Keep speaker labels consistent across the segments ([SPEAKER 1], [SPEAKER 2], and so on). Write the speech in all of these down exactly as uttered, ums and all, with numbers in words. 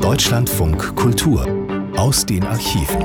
[SPEAKER 1] Deutschlandfunk Kultur aus den Archiven.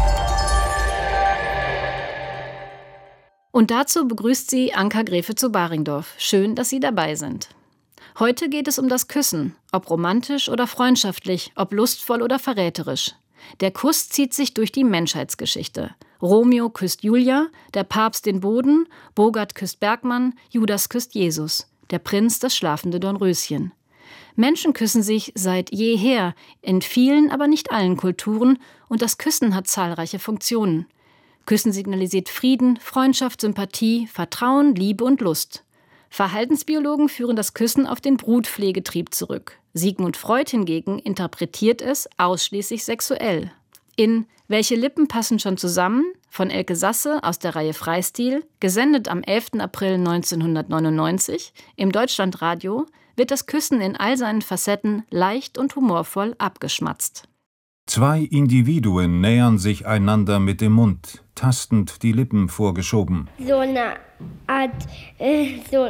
[SPEAKER 2] Und dazu begrüßt sie Anka Gräfe zu Baringdorf. Schön, dass Sie dabei sind. Heute geht es um das Küssen, ob romantisch oder freundschaftlich, ob lustvoll oder verräterisch. Der Kuss zieht sich durch die Menschheitsgeschichte. Romeo küsst Julia, der Papst den Boden, Bogart küsst Bergmann, Judas küsst Jesus, der Prinz das schlafende Dornröschen. Menschen küssen sich seit jeher, in vielen, aber nicht allen Kulturen, und das Küssen hat zahlreiche Funktionen. Küssen signalisiert Frieden, Freundschaft, Sympathie, Vertrauen, Liebe und Lust. Verhaltensbiologen führen das Küssen auf den Brutpflegetrieb zurück. Sigmund Freud hingegen interpretiert es ausschließlich sexuell. In »Welche Lippen passen schon zusammen« von Elke Sasse aus der Reihe Freistil, gesendet am elften April neunzehnhundertneunundneunzig im Deutschlandradio, wird das Küssen in all seinen Facetten leicht und humorvoll abgeschmatzt.
[SPEAKER 3] Zwei Individuen nähern sich einander mit dem Mund, tastend die Lippen vorgeschoben.
[SPEAKER 4] So eine Art, äh, so,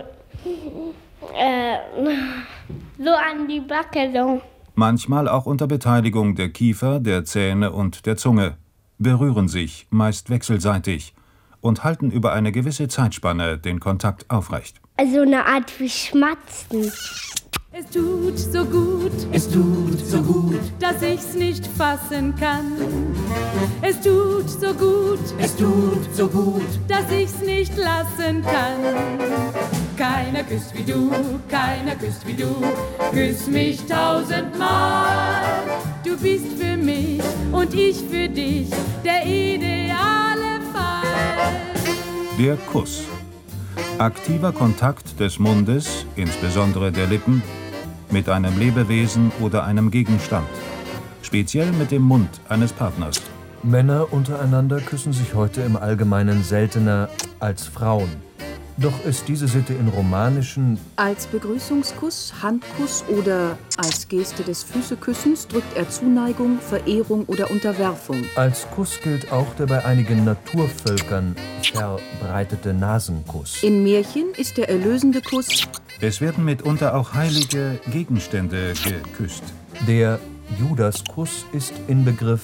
[SPEAKER 4] äh, so an die Backe, so.
[SPEAKER 3] Manchmal auch unter Beteiligung der Kiefer, der Zähne und der Zunge, berühren sich, meist wechselseitig, und halten über eine gewisse Zeitspanne den Kontakt aufrecht.
[SPEAKER 4] Also eine Art wie Schmatzen.
[SPEAKER 5] Es tut so gut,
[SPEAKER 6] es tut so gut,
[SPEAKER 5] dass ich's nicht fassen kann. Es tut so gut,
[SPEAKER 6] es tut so gut,
[SPEAKER 5] dass ich's nicht lassen kann. Keiner küsst wie du, keiner küsst wie du, küss mich tausendmal. Du bist für mich und ich für dich der ideale Fall.
[SPEAKER 3] Der Kuss. Aktiver Kontakt des Mundes, insbesondere der Lippen, mit einem Lebewesen oder einem Gegenstand. Speziell mit dem Mund eines Partners.
[SPEAKER 7] Männer untereinander küssen sich heute im Allgemeinen seltener als Frauen. Doch ist diese Sitte in romanischen...
[SPEAKER 8] Als Begrüßungskuss, Handkuss oder als Geste des Füßeküssens drückt er Zuneigung, Verehrung oder Unterwerfung.
[SPEAKER 7] Als Kuss gilt auch der bei einigen Naturvölkern verbreitete Nasenkuss.
[SPEAKER 8] In Märchen ist der erlösende Kuss...
[SPEAKER 3] Es werden mitunter auch heilige Gegenstände geküsst.
[SPEAKER 7] Der Judaskuss ist Inbegriff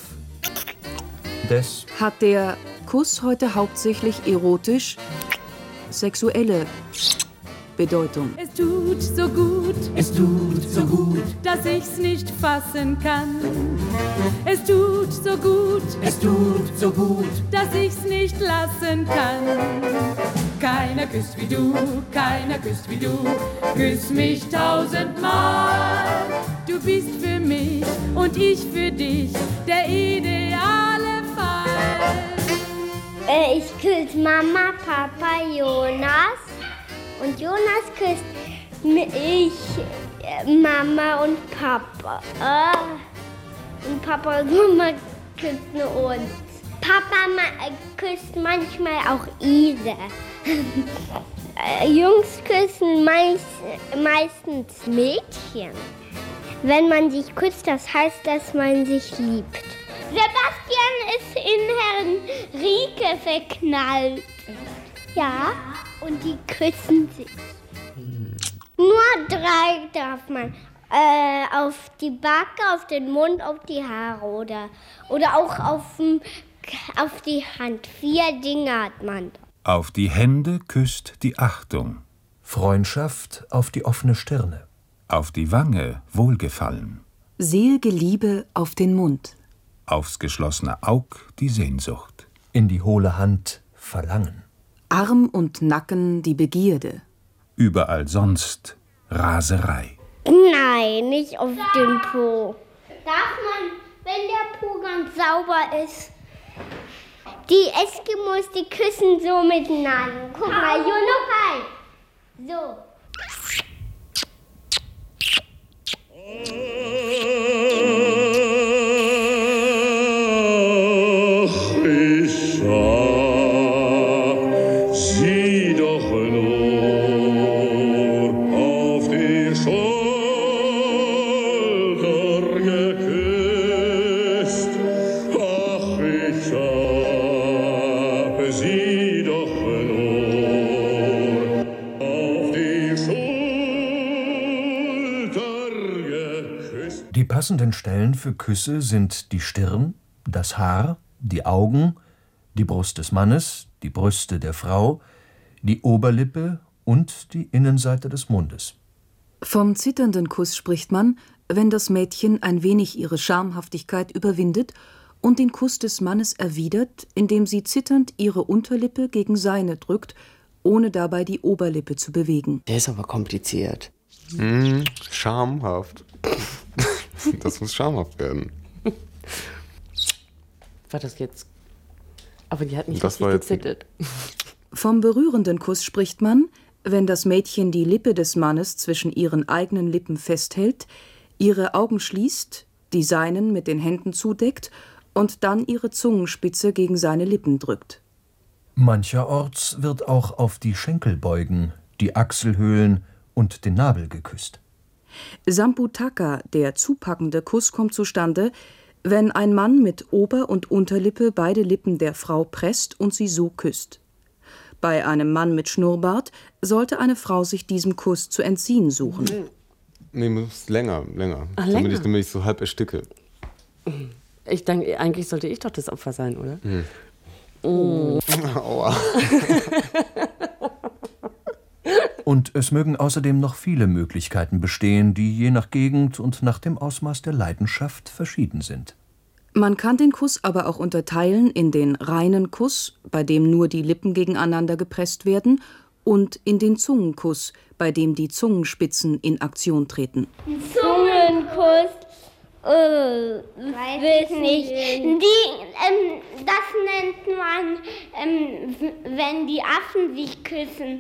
[SPEAKER 7] des...
[SPEAKER 8] Hat der Kuss heute hauptsächlich erotisch... sexuelle Bedeutung.
[SPEAKER 5] Es tut so gut,
[SPEAKER 6] es tut so gut,
[SPEAKER 5] dass ich's nicht fassen kann. Es tut so gut,
[SPEAKER 6] es tut so gut,
[SPEAKER 5] dass ich's nicht lassen kann. Keiner küsst wie du, keiner küsst wie du, küss mich tausendmal. Du bist für mich und ich für dich der ideale Fall.
[SPEAKER 4] Äh, ich küsse Mama, Papa, Jonas. Und Jonas küsst mich, Mama und Papa. Äh, und Papa und Mama küssen uns. Papa ma- küsst manchmal auch Ida. äh, Jungs küssen meist, meistens Mädchen. Wenn man sich küsst, das heißt, dass man sich liebt. Sebastian ist in Henrike verknallt. Ja, und die küssen sich. Hm. Nur drei darf man. Äh, auf die Backe, auf den Mund, auf die Haare oder, oder auch auf, auf die Hand. Vier Dinge hat man.
[SPEAKER 3] Auf die Hände küsst die Achtung.
[SPEAKER 7] Freundschaft auf die offene Stirne.
[SPEAKER 3] Auf die Wange Wohlgefallen.
[SPEAKER 8] Selige Liebe auf den Mund.
[SPEAKER 3] Aufs geschlossene Aug die Sehnsucht.
[SPEAKER 7] In die hohle Hand Verlangen.
[SPEAKER 8] Arm und Nacken die Begierde.
[SPEAKER 3] Überall sonst Raserei.
[SPEAKER 4] Nein, nicht auf dem Po. Darf man, wenn der Po ganz sauber ist? Die Eskimos, die küssen so miteinander. Guck mal, Junukai. So.
[SPEAKER 9] Sie doch nur auf die Kuss.
[SPEAKER 7] Die passenden Stellen für Küsse sind die Stirn, das Haar, die Augen, die Brust des Mannes, die Brüste der Frau, die Oberlippe und die Innenseite des Mundes.
[SPEAKER 8] Vom zitternden Kuss spricht man, wenn das Mädchen ein wenig ihre Schamhaftigkeit überwindet und den Kuss des Mannes erwidert, indem sie zitternd ihre Unterlippe gegen seine drückt, ohne dabei die Oberlippe zu bewegen.
[SPEAKER 10] Der ist aber kompliziert.
[SPEAKER 11] Mm, schamhaft. Das muss schamhaft werden.
[SPEAKER 10] War das jetzt... Aber die hat nicht
[SPEAKER 11] Das
[SPEAKER 10] richtig
[SPEAKER 11] war jetzt-
[SPEAKER 10] gezittert.
[SPEAKER 8] Vom berührenden Kuss spricht man, wenn das Mädchen die Lippe des Mannes zwischen ihren eigenen Lippen festhält, ihre Augen schließt, die seinen mit den Händen zudeckt und dann ihre Zungenspitze gegen seine Lippen drückt.
[SPEAKER 7] Mancherorts wird auch auf die Schenkelbeugen, die Achselhöhlen und den Nabel geküsst.
[SPEAKER 8] Samputaka, der zupackende Kuss, kommt zustande, wenn ein Mann mit Ober- und Unterlippe beide Lippen der Frau presst und sie so küsst. Bei einem Mann mit Schnurrbart sollte eine Frau sich diesem Kuss zu entziehen suchen.
[SPEAKER 11] Nee, muss länger, länger.
[SPEAKER 10] Ach,
[SPEAKER 11] damit,
[SPEAKER 10] länger?
[SPEAKER 11] Ich, damit ich so halb ersticke.
[SPEAKER 10] Ich denke, eigentlich sollte ich doch das Opfer sein, oder?
[SPEAKER 11] Hm.
[SPEAKER 10] Oh.
[SPEAKER 11] Aua.
[SPEAKER 7] Und es mögen außerdem noch viele Möglichkeiten bestehen, die je nach Gegend und nach dem Ausmaß der Leidenschaft verschieden sind.
[SPEAKER 8] Man kann den Kuss aber auch unterteilen in den reinen Kuss, bei dem nur die Lippen gegeneinander gepresst werden, und in den Zungenkuss, bei dem die Zungenspitzen in Aktion treten.
[SPEAKER 4] Zungenkuss, äh, weiß ich nicht. Die, ähm, das nennt man, ähm, w- wenn die Affen sich küssen.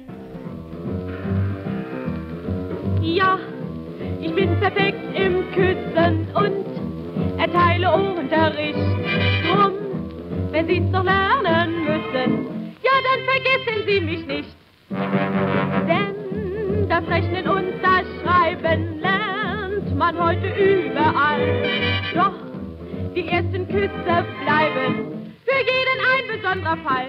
[SPEAKER 5] Ja, ich bin perfekt im Küssen und erteile Unterricht. Drum, wenn Sie's noch lernen müssen, ja, dann vergessen Sie mich nicht. Denn das Rechnen und das Schreiben lernt man heute überall. Doch die ersten Küsse bleiben für jeden ein besonderer Fall.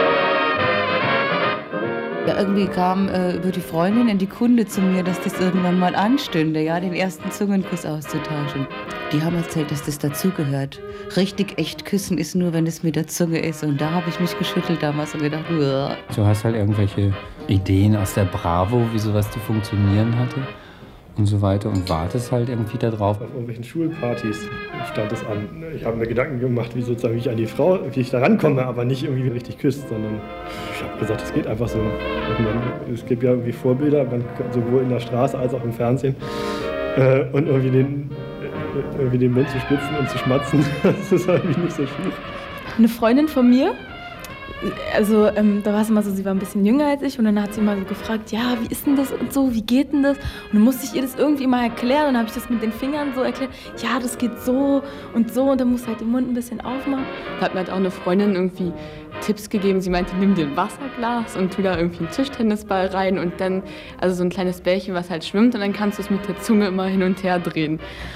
[SPEAKER 12] Ja, irgendwie kam äh, über die Freundin in die Kunde zu mir, dass das irgendwann mal anstünde, ja, den ersten Zungenkuss auszutauschen. Die haben erzählt, dass das dazugehört. Richtig echt küssen ist nur, wenn es mit der Zunge ist. Und da habe ich mich geschüttelt damals und gedacht, uah.
[SPEAKER 13] Du hast halt irgendwelche Ideen aus der Bravo, wie sowas zu funktionieren hatte und so weiter und wartest halt irgendwie da drauf.
[SPEAKER 14] Auf irgendwelchen Schulpartys stand es an. Ich habe mir Gedanken gemacht, wie sozusagen wie ich an die Frau, wie ich da rankomme, aber nicht irgendwie richtig küsst, sondern ich habe gesagt, es geht einfach so. Und man, es gibt ja irgendwie Vorbilder, man kann sowohl in der Straße als auch im Fernsehen. Äh, und irgendwie den, äh, irgendwie den Mund zu spitzen und zu schmatzen, das ist irgendwie nicht so schwierig.
[SPEAKER 15] Eine Freundin von mir, also ähm, da war es immer so, sie war ein bisschen jünger als ich und dann hat sie immer so gefragt, ja, wie ist denn das und so, wie geht denn das? Und dann musste ich ihr das irgendwie mal erklären und dann habe ich das mit den Fingern so erklärt, ja, das geht so und so und dann musst du halt den Mund ein bisschen aufmachen. Da hat mir halt auch eine Freundin irgendwie Tipps gegeben, sie meinte, nimm dir ein Wasserglas und tu da irgendwie einen Tischtennisball rein und dann, also so ein kleines Bällchen, was halt schwimmt und dann kannst du es mit der Zunge immer hin und her drehen.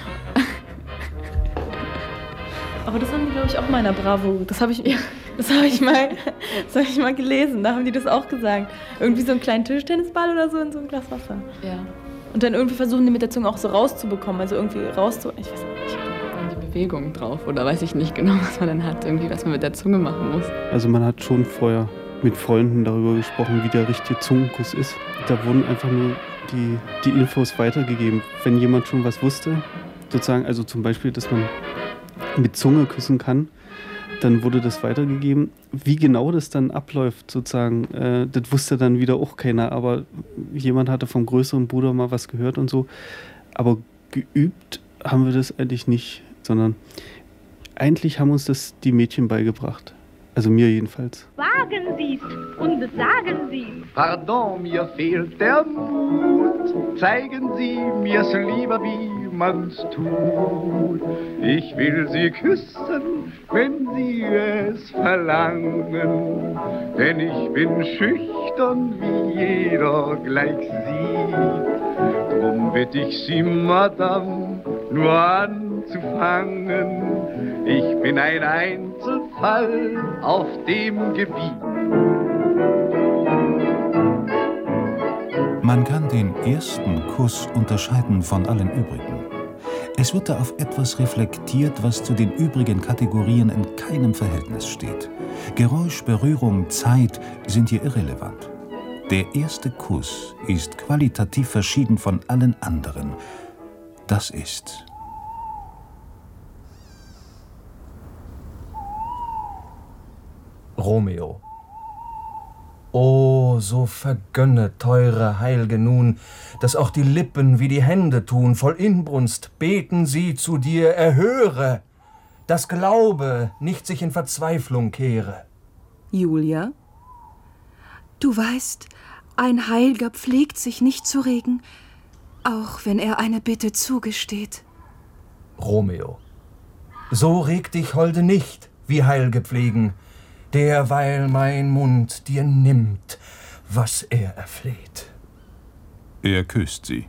[SPEAKER 15] Aber das haben die, glaube ich, auch mal in der Bravo. Das habe ich, das habe ich, mal, das hab ich mal gelesen. Da haben die das auch gesagt. Irgendwie so einen kleinen Tischtennisball oder so in so ein Glas Wasser. Ja. Und dann irgendwie versuchen die mit der Zunge auch so rauszubekommen. Also irgendwie rauszu... Ich weiß nicht. Die Bewegung drauf. Oder weiß ich nicht genau, was man dann hat. Irgendwie, was man mit der Zunge machen muss.
[SPEAKER 16] Also man hat schon vorher mit Freunden darüber gesprochen, wie der richtige Zungenkuss ist. Da wurden einfach nur die, die Infos weitergegeben. Wenn jemand schon was wusste, sozusagen, also zum Beispiel, dass man mit Zunge küssen kann, dann wurde das weitergegeben. Wie genau das dann abläuft, sozusagen, äh, das wusste dann wieder auch keiner, aber jemand hatte vom größeren Bruder mal was gehört und so. Aber geübt haben wir das eigentlich nicht, sondern eigentlich haben uns das die Mädchen beigebracht. Also mir jedenfalls.
[SPEAKER 5] Wagen Sie's und sagen Sie.
[SPEAKER 17] Pardon, mir fehlt der Mut. Zeigen Sie mir's lieber, wie man's tut. Ich will Sie küssen, wenn Sie es verlangen. Denn ich bin schüchtern, wie jeder gleich sieht. Drum bitt ich Sie, Madame, nur anzufangen. Ich bin ein Einzelfall auf dem Gebiet.
[SPEAKER 3] Man kann den ersten Kuss unterscheiden von allen übrigen. Es wird da auf etwas reflektiert, was zu den übrigen Kategorien in keinem Verhältnis steht. Geräusch, Berührung, Zeit sind hier irrelevant. Der erste Kuss ist qualitativ verschieden von allen anderen. Das ist
[SPEAKER 7] Romeo. O, so vergönne, teure Heilge nun, dass auch die Lippen wie die Hände tun, voll Inbrunst beten sie zu dir, erhöre, dass Glaube nicht sich in Verzweiflung kehre.
[SPEAKER 8] Julia, du weißt, ein Heilger pflegt sich nicht zu regen, auch wenn er eine Bitte zugesteht.
[SPEAKER 7] Romeo, so reg dich, Holde, nicht, wie Heilge pflegen, derweil mein Mund dir nimmt, was er erfleht.
[SPEAKER 3] Er küsst sie.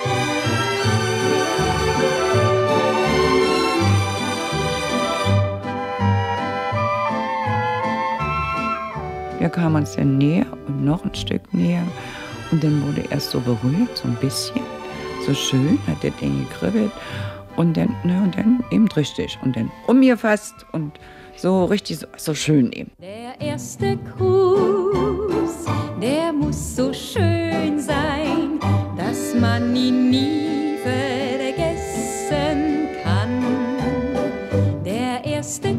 [SPEAKER 12] Wir kamen uns dann näher und noch ein Stück näher. Und dann wurde er erst so berührt, so ein bisschen. So schön, hat der Ding gekribbelt. Und dann, ne, und dann eben richtig. Und dann umgefasst und so richtig, so, so schön eben.
[SPEAKER 5] Der erste Kuss, der muss so schön sein, dass man ihn nie vergessen kann. Der erste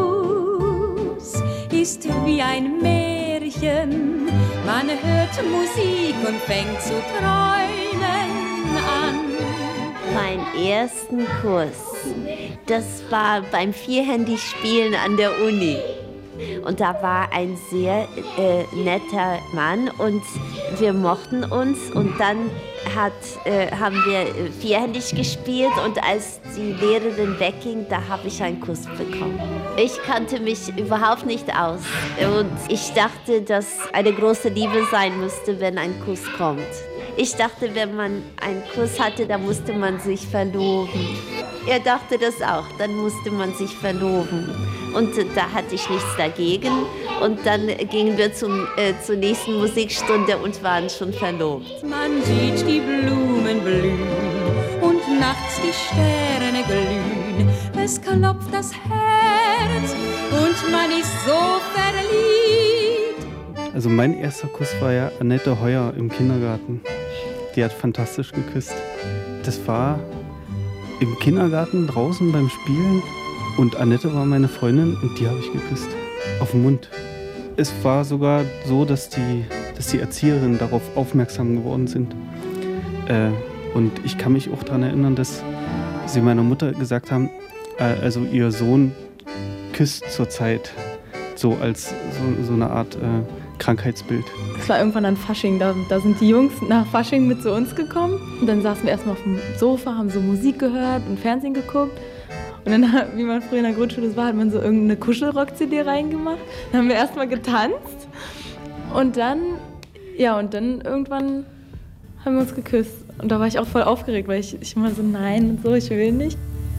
[SPEAKER 5] Kuss ist wie ein Märchen, man hört Musik und fängt zu träumen an.
[SPEAKER 9] Mein ersten Kuss, das war beim Vierhändigspielen an der Uni. Und da war ein sehr äh, netter Mann und wir mochten uns. Und dann hat, äh, haben wir vierhändig gespielt und als die Lehrerin wegging, da habe ich einen Kuss bekommen. Ich kannte mich überhaupt nicht aus und ich dachte, dass eine große Liebe sein müsste, wenn ein Kuss kommt. Ich dachte, wenn man einen Kuss hatte, dann musste man sich verloben. Er dachte das auch, dann musste man sich verloben. Und äh, da hatte ich nichts dagegen. Und dann gingen wir zum, äh, zur nächsten Musikstunde und waren schon verlobt.
[SPEAKER 5] Man sieht die Blumen blühen und nachts die Sterne glühen. Es klopft das Herz und man ist so verliebt.
[SPEAKER 16] Also mein erster Kuss war ja Annette Heuer im Kindergarten. Die hat fantastisch geküsst. Das war im Kindergarten draußen beim Spielen und Annette war meine Freundin und die habe ich geküsst. Auf den Mund. Es war sogar so, dass die, dass die Erzieherinnen darauf aufmerksam geworden sind. Äh, und ich kann mich auch daran erinnern, dass sie meiner Mutter gesagt haben, äh, also ihr Sohn küsst zurzeit so als so, so eine Art äh, Krankheitsbild.
[SPEAKER 15] Das war irgendwann an Fasching, da, da sind die Jungs nach Fasching mit zu uns gekommen. Und dann saßen wir erstmal auf dem Sofa, haben so Musik gehört und Fernsehen geguckt. Und dann, wie man früher in der Grundschule war, hat man so irgendeine Kuschelrock-C D reingemacht. Dann haben wir erstmal getanzt und dann, ja, und dann irgendwann haben wir uns geküsst. Und da war ich auch voll aufgeregt, weil ich, ich immer so, nein und so, ich will nicht.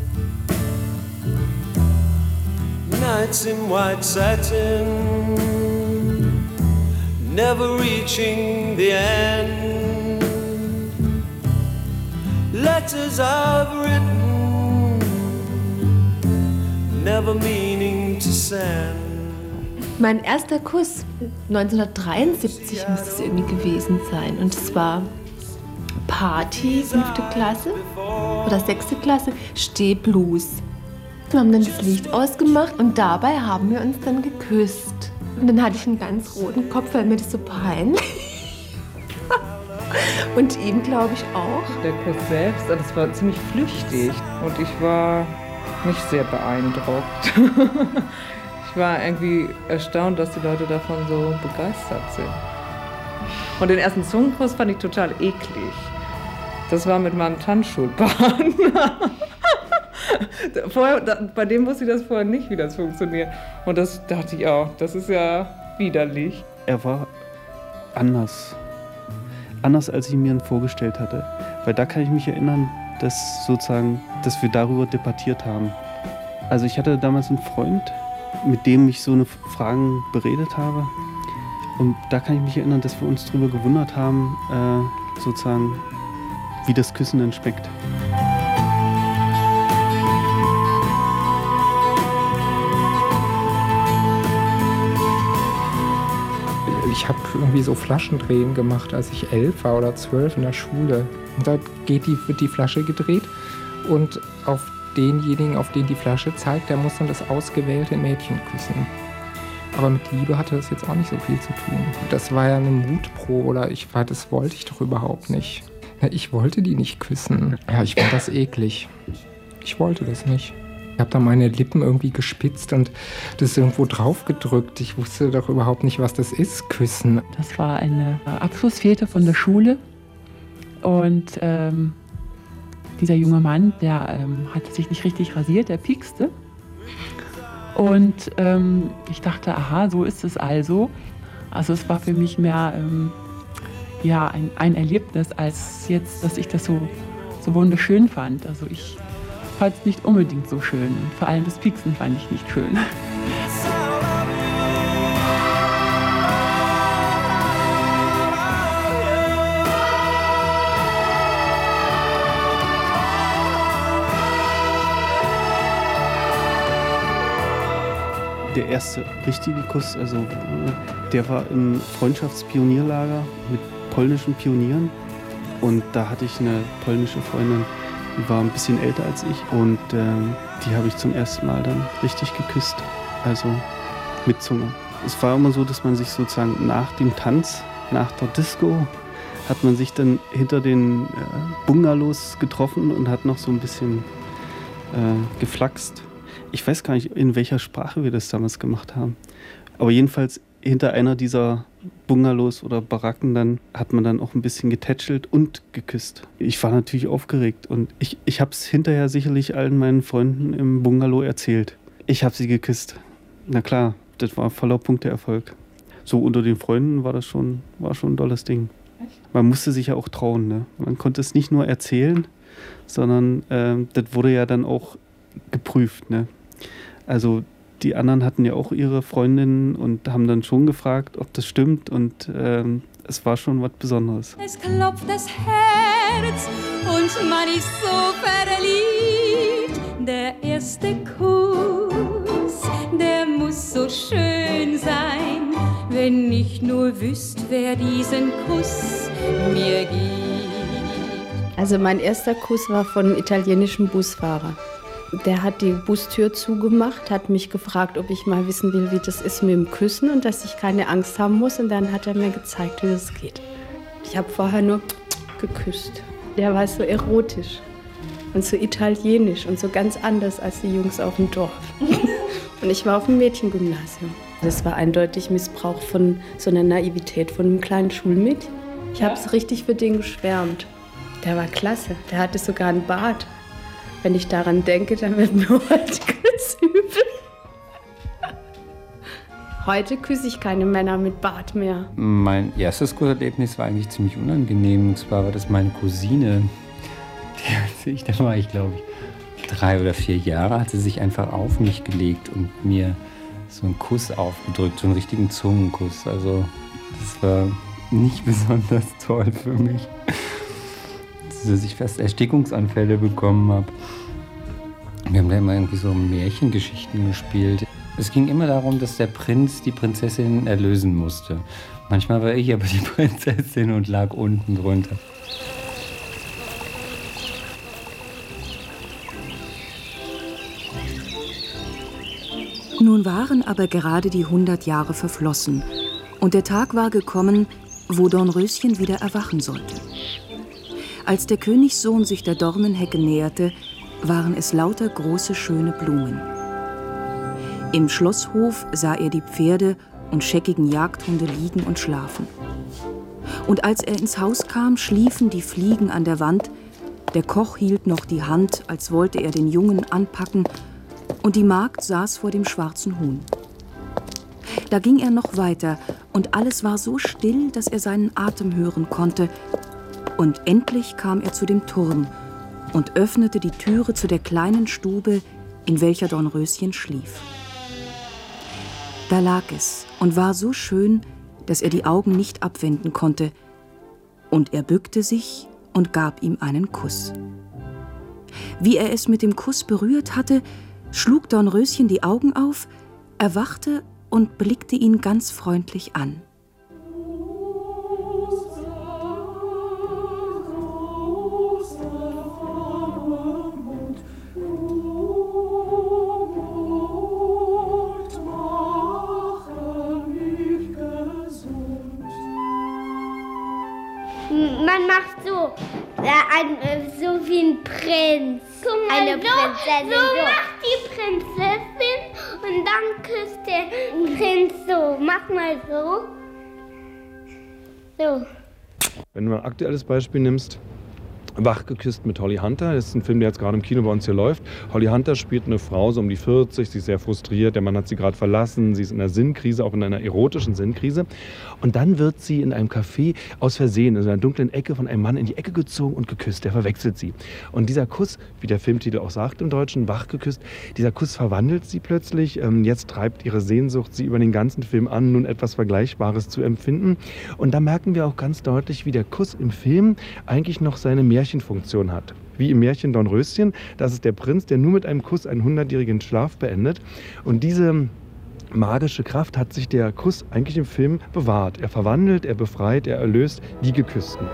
[SPEAKER 18] Nights in white satin, never reaching the end. Letters I've written, never meaning to send.
[SPEAKER 19] Mein erster Kuss, neunzehnhundertdreiundsiebzig müsste es irgendwie gewesen sein. Und es war Party, fünfte Klasse oder sechste Klasse, Stehblues. Wir haben dann das Licht ausgemacht und dabei haben wir uns dann geküsst. Und dann hatte ich einen ganz roten Kopf, weil mir das so peinlich. Und ihm, glaube ich, auch.
[SPEAKER 20] Der Kuss selbst, das war ziemlich flüchtig und ich war nicht sehr beeindruckt. Ich war irgendwie erstaunt, dass die Leute davon so begeistert sind. Und den ersten Zungenkuss fand ich total eklig. Das war mit meinem Tanzschulpartner. Vorher, da, bei dem wusste ich das vorher nicht, wie das funktioniert. Und das dachte ich auch, das ist ja widerlich.
[SPEAKER 16] Er war anders. Anders, als ich mir ihn vorgestellt hatte. Weil da kann ich mich erinnern, dass, sozusagen, dass wir darüber debattiert haben. Also ich hatte damals einen Freund, mit dem ich so eine Fragen beredet habe. Und da kann ich mich erinnern, dass wir uns darüber gewundert haben, äh, sozusagen, wie das Küssen denn schmeckt.
[SPEAKER 21] Ich habe irgendwie so Flaschendrehen gemacht, als ich elf war oder zwölf in der Schule. Und da geht die, wird die Flasche gedreht und auf denjenigen, auf den die Flasche zeigt, der muss dann das ausgewählte Mädchen küssen. Aber mit Liebe hatte das jetzt auch nicht so viel zu tun. Das war ja eine Mutprobe, oder ich war, das wollte ich doch überhaupt nicht. Ich wollte die nicht küssen. Ja, ich fand das eklig. Ich wollte das nicht. Ich habe da meine Lippen irgendwie gespitzt und das irgendwo drauf gedrückt. Ich wusste doch überhaupt nicht, was das ist, küssen.
[SPEAKER 22] Das war eine Abschlussfete von der Schule. Und ähm, dieser junge Mann, der ähm, hatte sich nicht richtig rasiert, der piekste. Und ähm, ich dachte, aha, so ist es also. Also es war für mich mehr ähm, ja, ein, ein Erlebnis, als jetzt, dass ich das so, so wunderschön fand. Also ich fand es nicht unbedingt so schön. Vor allem das Pieksen fand ich nicht schön.
[SPEAKER 16] Der erste richtige Kuss, also der war im Freundschaftspionierlager mit polnischen Pionieren. Und da hatte ich eine polnische Freundin, die war ein bisschen älter als ich. Und äh, die habe ich zum ersten Mal dann richtig geküsst, also mit Zunge. Es war immer so, dass man sich sozusagen nach dem Tanz, nach der Disco, hat man sich dann hinter den äh, Bungalows getroffen und hat noch so ein bisschen äh, geflaxt. Ich weiß gar nicht, in welcher Sprache wir das damals gemacht haben. Aber jedenfalls hinter einer dieser Bungalows oder Baracken dann hat man dann auch ein bisschen getätschelt und geküsst. Ich war natürlich aufgeregt und ich, ich habe es hinterher sicherlich allen meinen Freunden im Bungalow erzählt. Ich habe sie geküsst. Na klar, das war voller Punkteerfolg. So unter den Freunden war das schon, war schon ein tolles Ding. Man musste sich ja auch trauen. Ne? Man konnte es nicht nur erzählen, sondern äh, das wurde ja dann auch geprüft. Ne? Also die anderen hatten ja auch ihre Freundinnen und haben dann schon gefragt, ob das stimmt. Und ähm, es war schon was Besonderes.
[SPEAKER 5] Es klopft das Herz und man ist so verliebt. Der erste Kuss, der muss so schön sein, wenn ich nur wüsste, wer diesen Kuss mir gibt.
[SPEAKER 23] Also mein erster Kuss war von einem italienischen Busfahrer. Der hat die Bustür zugemacht, hat mich gefragt, ob ich mal wissen will, wie das ist mit dem Küssen und dass ich keine Angst haben muss. Und dann hat er mir gezeigt, wie das geht. Ich habe vorher nur geküsst. Der war so erotisch und so italienisch und so ganz anders als die Jungs auf dem Dorf. Und ich war auf dem Mädchengymnasium. Das war eindeutig Missbrauch von so einer Naivität von einem kleinen Schulmädchen. Ich habe es richtig für den geschwärmt. Der war klasse. Der hatte sogar einen Bart. Wenn ich daran denke, dann wird mir heute ganz übel. Heute küsse ich keine Männer mit Bart mehr.
[SPEAKER 13] Mein erstes Kusserlebnis war eigentlich ziemlich unangenehm. Und zwar war das meine Cousine. Die hat sich, da war ich glaube ich drei oder vier Jahre, hat sie sich einfach auf mich gelegt und mir so einen Kuss aufgedrückt, so einen richtigen Zungenkuss. Also das war nicht besonders toll für mich. Dass ich fast Erstickungsanfälle bekommen habe. Wir haben da immer irgendwie so Märchengeschichten gespielt. Es ging immer darum, dass der Prinz die Prinzessin erlösen musste. Manchmal war ich aber die Prinzessin und lag unten drunter.
[SPEAKER 8] Nun waren aber gerade die hundert Jahre verflossen und der Tag war gekommen, wo Dornröschen wieder erwachen sollte. Als der Königssohn sich der Dornenhecke näherte, waren es lauter große, schöne Blumen. Im Schlosshof sah er die Pferde und scheckigen Jagdhunde liegen und schlafen. Und als er ins Haus kam, schliefen die Fliegen an der Wand, der Koch hielt noch die Hand, als wollte er den Jungen anpacken, und die Magd saß vor dem schwarzen Huhn. Da ging er noch weiter, und alles war so still, dass er seinen Atem hören konnte. Und endlich kam er zu dem Turm und öffnete die Türe zu der kleinen Stube, in welcher Dornröschen schlief. Da lag es und war so schön, dass er die Augen nicht abwenden konnte. Und er bückte sich und gab ihm einen Kuss. Wie er es mit dem Kuss berührt hatte, schlug Dornröschen die Augen auf, erwachte und blickte ihn ganz freundlich an.
[SPEAKER 4] Prinzessin. So, so macht die Prinzessin und dann küsst der Prinz so. Mach mal so. So.
[SPEAKER 1] Wenn du mal ein aktuelles Beispiel nimmst, Wach geküsst mit Holly Hunter. Das ist ein Film, der jetzt gerade im Kino bei uns hier läuft. Holly Hunter spielt eine Frau so um die vierzig. Sie ist sehr frustriert. Der Mann hat sie gerade verlassen. Sie ist in einer Sinnkrise, auch in einer erotischen Sinnkrise. Und dann wird sie in einem Café aus Versehen, in einer dunklen Ecke, von einem Mann in die Ecke gezogen und geküsst. Der verwechselt sie. Und dieser Kuss, wie der Filmtitel auch sagt im Deutschen, Wach geküsst, dieser Kuss verwandelt sie plötzlich. Jetzt treibt ihre Sehnsucht sie über den ganzen Film an, nun etwas Vergleichbares zu empfinden. Und da merken wir auch ganz deutlich, wie der Kuss im Film eigentlich noch seine Mehr Märchenfunktion hat. Wie im Märchen Dornröschen, das ist der Prinz, der nur mit einem Kuss einen hundertjährigen Schlaf beendet. Und diese magische Kraft hat sich der Kuss eigentlich im Film bewahrt. Er verwandelt, er befreit, er erlöst die Geküssten.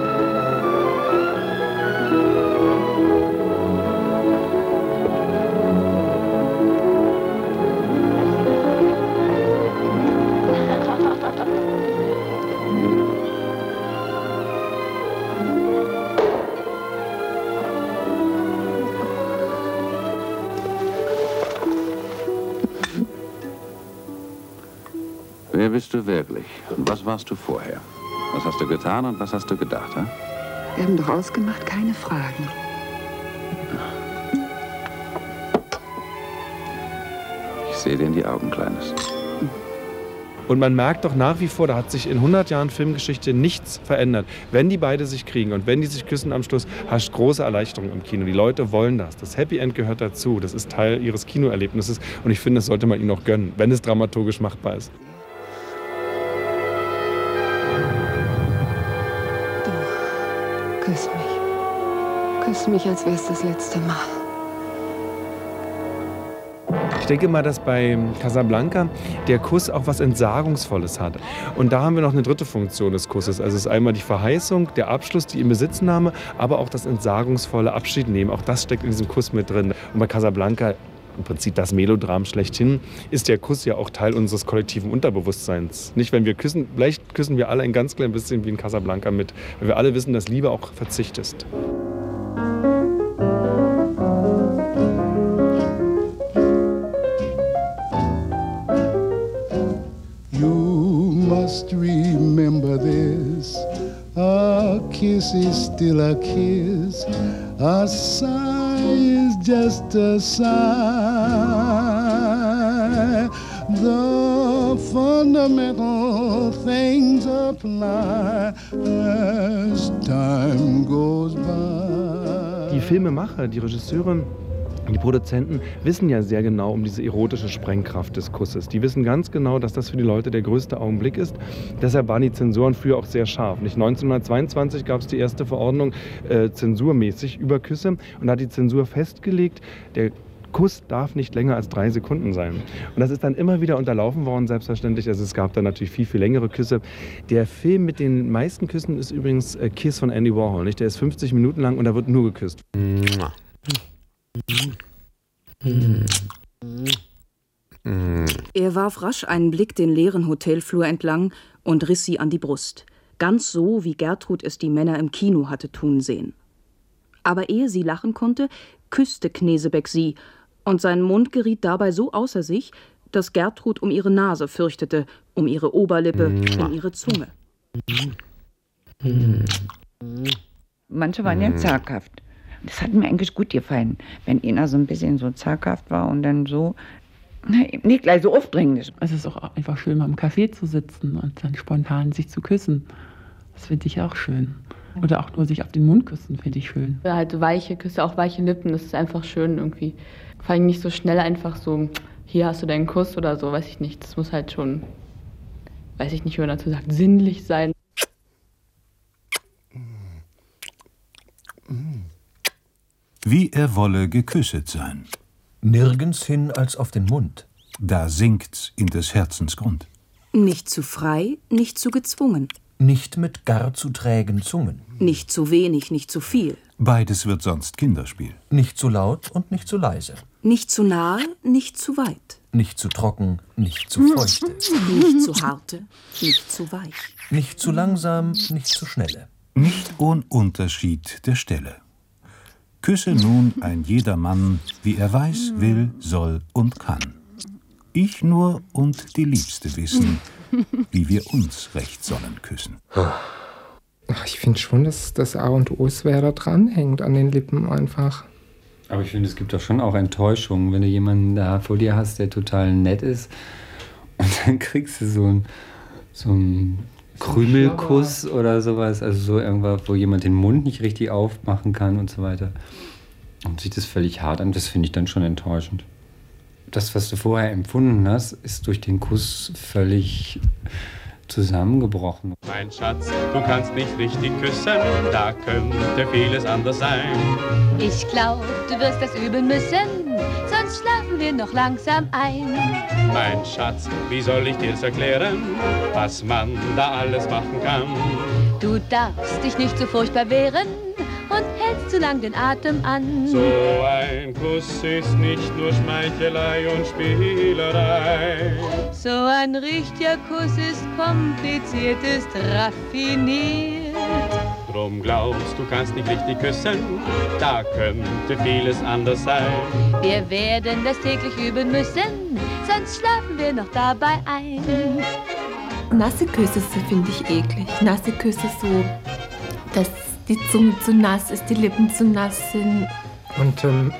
[SPEAKER 2] Wer bist du wirklich? Und was warst du vorher? Was hast du getan und was hast du gedacht, ha?
[SPEAKER 6] Wir haben doch ausgemacht, keine Fragen.
[SPEAKER 2] Ich sehe dir in die Augen, Kleines.
[SPEAKER 1] Und man merkt doch nach wie vor, da hat sich in hundert Jahren Filmgeschichte nichts verändert. Wenn die beide sich kriegen und wenn die sich küssen am Schluss, hast du große Erleichterung im Kino. Die Leute wollen das. Das Happy End gehört dazu. Das ist Teil ihres Kinoerlebnisses. Und ich finde, das sollte man ihnen auch gönnen, wenn es dramaturgisch machbar ist.
[SPEAKER 6] Küss mich. Küss mich, als wäre es das letzte Mal.
[SPEAKER 1] Ich denke mal, dass bei Casablanca der Kuss auch was Entsagungsvolles hat. Und da haben wir noch eine dritte Funktion des Kusses. Also es ist einmal die Verheißung, der Abschluss, die Inbesitznahme, aber auch das entsagungsvolle Abschiednehmen. Auch das steckt in diesem Kuss mit drin. Und bei Casablanca, im Prinzip das Melodram schlechthin, ist der Kuss ja auch Teil unseres kollektiven Unterbewusstseins. Nicht, wenn wir küssen, vielleicht küssen wir alle ein ganz klein bisschen wie in Casablanca mit, weil wir alle wissen, dass Liebe auch Verzicht ist.
[SPEAKER 24] You must remember this, a kiss is still a kiss, a sigh is just a sigh. The fundamental things apply as time goes by.
[SPEAKER 1] Die Filmemacher, die Regisseure, die Produzenten wissen ja sehr genau um diese erotische Sprengkraft des Kusses. Die wissen ganz genau, dass das für die Leute der größte Augenblick ist. Deshalb waren die Zensoren früher auch sehr scharf. Nicht neunzehnhundertzweiundzwanzig gab es die erste Verordnung äh, zensurmäßig über Küsse und da hat die Zensur festgelegt, der Kuss darf nicht länger als drei Sekunden sein. Und das ist dann immer wieder unterlaufen worden, selbstverständlich. Also es gab dann natürlich viel, viel längere Küsse. Der Film mit den meisten Küssen ist übrigens äh, Kiss von Andy Warhol. Nicht? Der ist fünfzig Minuten lang und da wird nur geküsst.
[SPEAKER 11] Mua.
[SPEAKER 8] Er warf rasch einen Blick den leeren Hotelflur entlang und riss sie an die Brust. Ganz so, wie Gertrud es die Männer im Kino hatte tun sehen. Aber ehe sie lachen konnte, küsste Knesebeck sie, und sein Mund geriet dabei so außer sich, dass Gertrud um ihre Nase fürchtete, um ihre Oberlippe, um ihre Zunge.
[SPEAKER 12] Manche waren ja zaghaft. Das hat mir eigentlich gut gefallen, wenn einer so ein bisschen so zaghaft war und dann so, nicht gleich so aufdringlich.
[SPEAKER 22] Es ist auch einfach schön, mal im Café zu sitzen und dann spontan sich zu küssen. Das finde ich auch schön. Oder auch nur sich auf den Mund küssen, finde ich schön.
[SPEAKER 15] Ja, halt weiche Küsse, auch weiche Lippen, das ist einfach schön irgendwie. Vor allem nicht so schnell einfach so, hier hast du deinen Kuss oder so, weiß ich nicht. Das muss halt schon, weiß ich nicht, wie man dazu sagt, sinnlich sein.
[SPEAKER 3] Wie er wolle geküsset sein.
[SPEAKER 7] Nirgends hin als auf den Mund.
[SPEAKER 3] Da sinkt's in des Herzens Grund.
[SPEAKER 8] Nicht zu frei, nicht zu gezwungen.
[SPEAKER 7] Nicht mit gar zu trägen Zungen.
[SPEAKER 8] Nicht zu wenig, nicht zu viel.
[SPEAKER 3] Beides wird sonst Kinderspiel.
[SPEAKER 7] Nicht zu laut und nicht zu leise.
[SPEAKER 8] Nicht zu nahe, nicht zu weit.
[SPEAKER 7] Nicht zu trocken, nicht zu feuchte.
[SPEAKER 8] Nicht zu harte, nicht zu weich.
[SPEAKER 7] Nicht zu langsam, nicht zu schnelle.
[SPEAKER 3] Nicht ohne Unterschied der Stelle. Küsse nun ein jedermann, wie er weiß, will, soll und kann. Ich nur und die Liebste wissen, wie wir uns recht sollen küssen.
[SPEAKER 21] Ach, ich finde schon, dass das A und O ist, wer da dranhängt an den Lippen einfach.
[SPEAKER 13] Aber ich finde, es gibt doch schon auch Enttäuschungen, wenn du jemanden da vor dir hast, der total nett ist und dann kriegst du so einen so einen Krümelkuss oder sowas, also so irgendwas, wo jemand den Mund nicht richtig aufmachen kann und so weiter. Und sieht das völlig hart an, das finde ich dann schon enttäuschend. Das, was du vorher empfunden hast, ist durch den Kuss völlig zusammengebrochen.
[SPEAKER 9] Mein Schatz, du kannst nicht richtig küssen, da könnte vieles anders sein.
[SPEAKER 10] Ich glaub, du wirst das üben müssen, sonst schlafen wir noch langsam ein.
[SPEAKER 9] Mein Schatz, wie soll ich dir's erklären, was man da alles machen kann?
[SPEAKER 10] Du darfst dich nicht so furchtbar wehren und hältst zu lang den Atem an.
[SPEAKER 9] So ein Kuss ist nicht nur Schmeichelei und Spielerei.
[SPEAKER 10] So ein richtiger Kuss ist kompliziert, ist raffiniert.
[SPEAKER 9] Drum glaubst du kannst nicht richtig küssen, da könnte vieles anders sein.
[SPEAKER 10] Wir werden das täglich üben müssen, sonst schlafen wir noch dabei ein.
[SPEAKER 19] Nasse Küsse finde ich eklig. Nasse Küsse so, dass die Zunge zu nass ist, die Lippen zu nass sind.
[SPEAKER 21] Und ähm,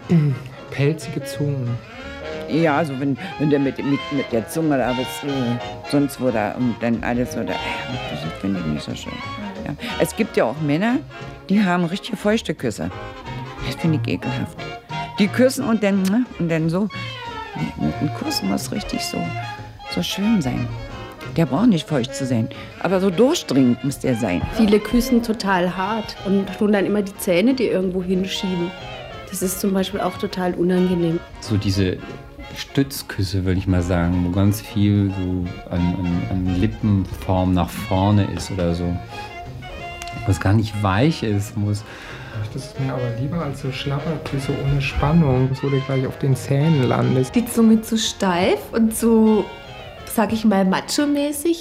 [SPEAKER 21] pelzige Zungen.
[SPEAKER 14] Ja, also wenn, wenn der mit, mit, mit der Zunge da was, äh, sonst wo da und dann alles so da, das finde ich nicht so schön. Ja. Es gibt ja auch Männer, die haben richtige feuchte Küsse. Das finde ich ekelhaft. Die küssen und dann, und dann so. Ein Kuss muss richtig so, so schön sein. Der braucht nicht feucht zu sein, aber so durchdringend muss der sein.
[SPEAKER 23] Viele küssen total hart und tun dann immer die Zähne, die irgendwo hinschieben. Das ist zum Beispiel auch total unangenehm.
[SPEAKER 13] So diese Stützküsse, würde ich mal sagen, wo ganz viel so an, an, an Lippenform nach vorne ist oder so. Was gar nicht weich ist, muss.
[SPEAKER 21] Das ist mir aber lieber als so Schlapperküsse ohne Spannung, so du gleich auf den Zähnen landest.
[SPEAKER 19] Die Zunge zu steif und so, sag ich mal, macho-mäßig.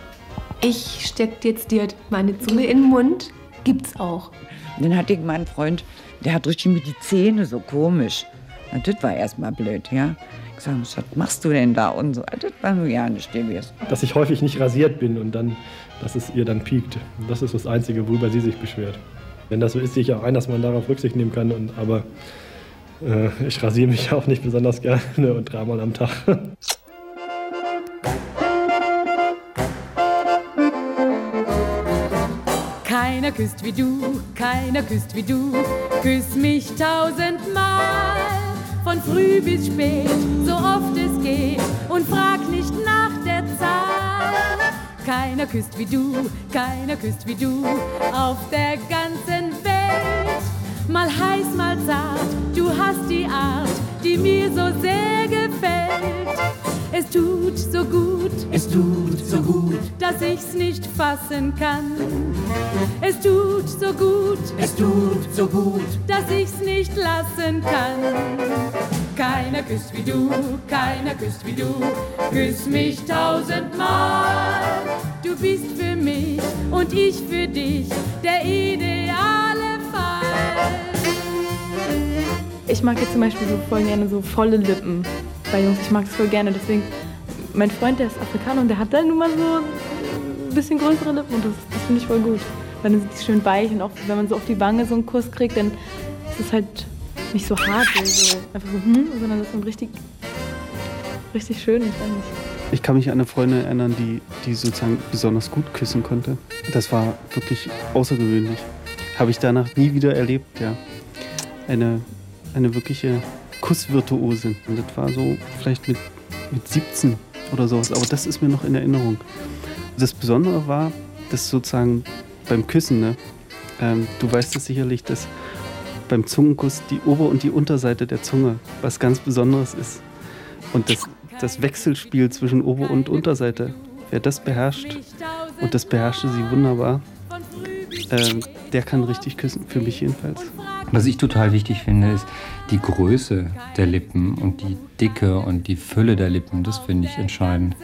[SPEAKER 19] Ich steck jetzt dir meine Zunge in den Mund. Gibt's auch.
[SPEAKER 14] Dann hatte ich mal einen Freund, der hat richtig mit die Zähne so komisch. Na, das war erstmal blöd, ja. Ich sag, was machst du denn da? Und so, das war nur ja nicht gewesen.
[SPEAKER 17] Dass ich häufig nicht rasiert bin und dann, dass es ihr dann piekt. Das ist das Einzige, worüber sie sich beschwert. Wenn das so ist, sehe ich auch ein, dass man darauf Rücksicht nehmen kann. Und, aber äh, ich rasiere mich auch nicht besonders gerne und dreimal am Tag.
[SPEAKER 5] Keiner küsst wie du, keiner küsst wie du, küss mich tausendmal. Von früh bis spät, so oft es geht, und frag nicht nach der Zahl. Keiner küsst wie du, keiner küsst wie du, auf der ganzen Welt. Mal heiß, mal zart, du hast die Art, die mir so sehr gefällt. Es tut so gut, es tut so gut, dass ich's nicht fassen kann. Es tut so gut, es tut so gut, dass ich's nicht lassen kann. Keiner küsst wie du, keiner küsst wie du, küss mich tausendmal. Du bist für mich und ich für dich der ideale Fall.
[SPEAKER 15] Ich mag jetzt zum Beispiel so voll gerne so volle Lippen bei Jungs. Ich mag es voll gerne. Deswegen, mein Freund, der ist Afrikaner und der hat dann nun mal so ein bisschen größere Lippen und das, das finde ich voll gut. Weil dann sind die schön weich und auch wenn man so auf die Wange so einen Kuss kriegt, dann ist es halt nicht so hart, so einfach so, hm, sondern das ist dann richtig, richtig schön. Ich weiß nicht.
[SPEAKER 16] Ich kann mich an eine Freundin erinnern, die, die sozusagen besonders gut küssen konnte. Das war wirklich außergewöhnlich. Habe ich danach nie wieder erlebt, ja. Eine, eine wirkliche Kussvirtuosin. Und das war so vielleicht mit, mit siebzehn oder sowas. Aber das ist mir noch in Erinnerung. Das Besondere war, dass sozusagen beim Küssen, ne, ähm, du weißt es sicherlich, dass beim Zungenkuss die Ober- und die Unterseite der Zunge was ganz Besonderes ist. Und das, das Wechselspiel zwischen Ober- und Unterseite, wer das beherrscht, und das beherrschte sie wunderbar, ähm, der kann richtig küssen, für mich jedenfalls.
[SPEAKER 13] Was ich total wichtig finde, ist die Größe der Lippen und die Dicke und die Fülle der Lippen. Das finde ich entscheidend.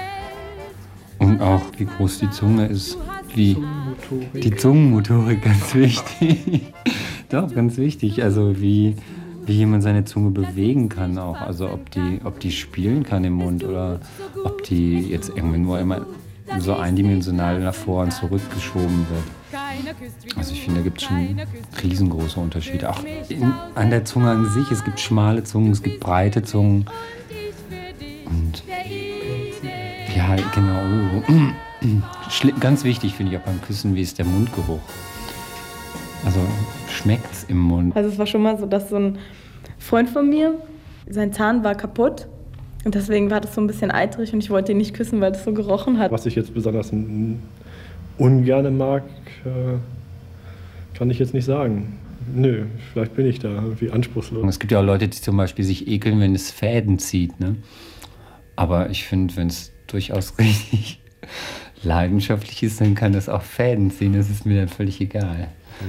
[SPEAKER 13] Und auch, wie groß die Zunge ist. Wie die Zungenmotorik, ganz wichtig. Doch, ganz wichtig. Also wie, wie jemand seine Zunge bewegen kann auch. Also ob die, ob die spielen kann im Mund oder ob die jetzt irgendwie nur immer so eindimensional nach vor und zurück geschoben wird. Also ich finde, da gibt es schon riesengroße Unterschiede. Auch in, an der Zunge an sich. Es gibt schmale Zungen, es gibt breite Zungen. Und ja, genau. Ganz wichtig finde ich auch beim Küssen, wie ist der Mundgeruch. Also schmeckt's im Mund.
[SPEAKER 15] Also es war schon mal so, dass so ein Freund von mir, sein Zahn war kaputt und deswegen war das so ein bisschen eitrig und ich wollte ihn nicht küssen, weil das so gerochen hat.
[SPEAKER 17] Was ich jetzt besonders ungern mag, kann ich jetzt nicht sagen. Nö, vielleicht bin ich da irgendwie anspruchslos.
[SPEAKER 13] Es gibt ja auch Leute, die zum Beispiel sich ekeln, wenn es Fäden zieht, ne? Aber ich finde, wenn es durchaus richtig leidenschaftlich ist, dann kann das auch Fäden ziehen. Das ist mir dann völlig egal.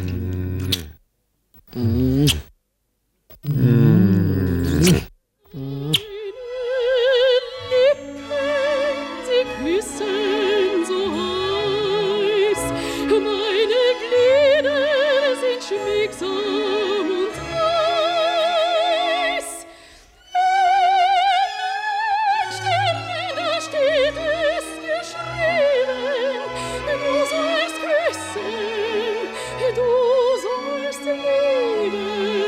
[SPEAKER 13] Mm. Mm. Mm.
[SPEAKER 5] Sie küssen so heiß, meine Glieder sind schmiegsam und heiß. In Sternen, da steht es geschrieben, du sollst küssen, du sollst lieben.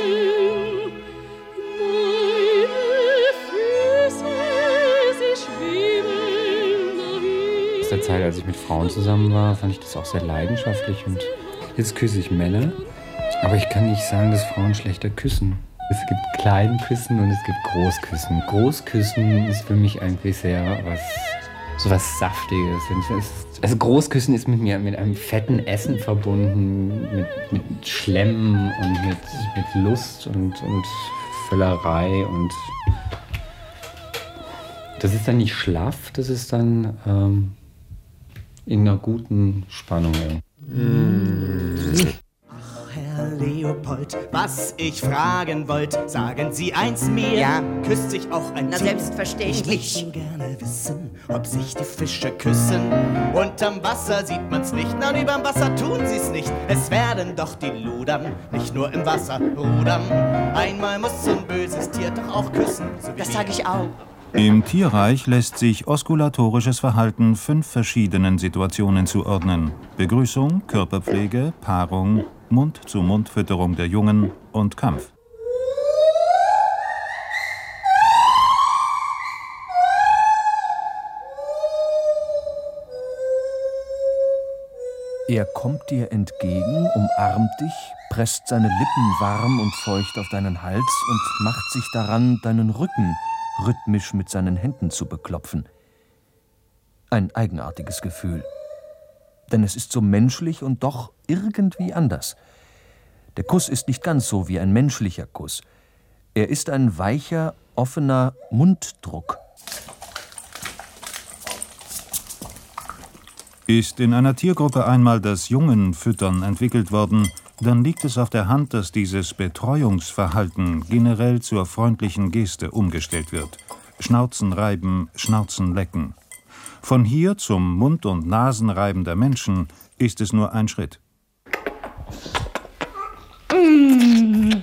[SPEAKER 13] Aus der Zeit, als ich mit Frauen zusammen war, fand ich das auch sehr leidenschaftlich und jetzt küsse ich Männer. Aber ich kann nicht sagen, dass Frauen schlechter küssen. Es gibt Kleinküssen und es gibt Großküssen. Großküssen ist für mich eigentlich sehr was, so was Saftiges. Also Großküssen ist mit mir mit einem fetten Essen verbunden, mit, mit Schlemmen und mit, mit Lust und, und Völlerei und das ist dann nicht schlaff, das ist dann ähm, in einer guten Spannung.
[SPEAKER 2] Mm. Ach, Herr Leopold, was ich fragen wollt, sagen Sie eins mir.
[SPEAKER 4] Ja.
[SPEAKER 2] Küsst sich auch ein
[SPEAKER 4] Na,
[SPEAKER 2] Tier?
[SPEAKER 4] selbstverständlich.
[SPEAKER 2] Ich möchte gerne wissen, ob sich die Fische küssen. Unterm Wasser sieht man's nicht, na, und überm Wasser tun sie's nicht. Es werden doch die Ludern, nicht nur im Wasser rudern. Einmal muss ein böses Tier doch auch küssen. So
[SPEAKER 4] Das sag ich auch.
[SPEAKER 3] Im Tierreich lässt sich oskulatorisches Verhalten fünf verschiedenen Situationen zuordnen. Begrüßung, Körperpflege, Paarung, Mund-zu-Mund-Fütterung der Jungen und Kampf.
[SPEAKER 7] Er kommt dir entgegen, umarmt dich, presst seine Lippen warm und feucht auf deinen Hals und macht sich daran, deinen Rücken rhythmisch mit seinen Händen zu beklopfen. Ein eigenartiges Gefühl. Denn es ist so menschlich und doch irgendwie anders. Der Kuss ist nicht ganz so wie ein menschlicher Kuss. Er ist ein weicher, offener Munddruck.
[SPEAKER 3] Ist in einer Tiergruppe einmal das Jungenfüttern entwickelt worden, dann liegt es auf der Hand, dass dieses Betreuungsverhalten generell zur freundlichen Geste umgestellt wird. Schnauzen reiben, Schnauzen lecken. Von hier zum Mund- und Nasenreiben der Menschen ist es nur ein Schritt.
[SPEAKER 15] Mm.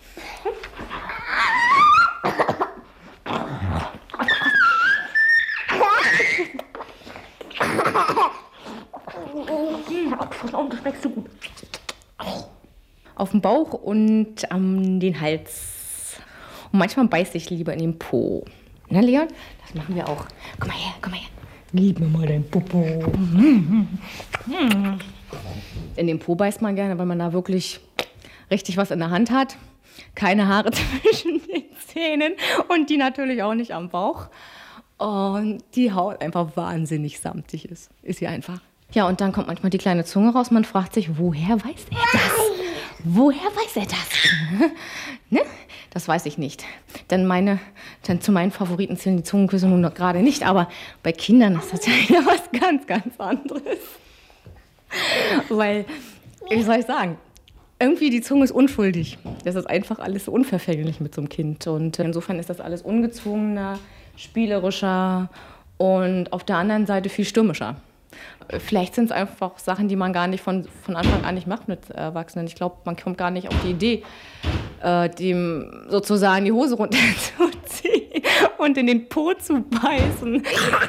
[SPEAKER 18] Das schmeckst du gut. Auf dem Bauch und an den Hals. Und manchmal beiß ich lieber in den Po. Na, Leon? Das machen wir auch. Komm mal her, komm mal her. Gib mir mal dein Popo. In den Po beißt man gerne, weil man da wirklich richtig was in der Hand hat. Keine Haare zwischen den Zähnen und die natürlich auch nicht am Bauch. Und die Haut einfach wahnsinnig samtig ist. Ist sie einfach. Ja, und dann kommt manchmal die kleine Zunge raus. Man fragt sich, woher weiß er das? Woher weiß er das? Ne? Das weiß ich nicht. Denn meine, denn zu meinen Favoriten zählen die Zungenküsse nun noch gerade nicht. Aber bei Kindern ist das ja was ganz, ganz anderes. Weil, wie soll ich sagen, irgendwie die Zunge ist unschuldig. Das ist einfach alles so unverfänglich mit so einem Kind. Und insofern ist das alles ungezwungener, spielerischer und auf der anderen Seite viel stürmischer. Vielleicht sind es einfach Sachen, die man gar nicht von, von Anfang an nicht macht mit Erwachsenen. Ich glaube, man kommt gar nicht auf die Idee, äh, dem sozusagen die Hose runterzuziehen und in den Po zu beißen.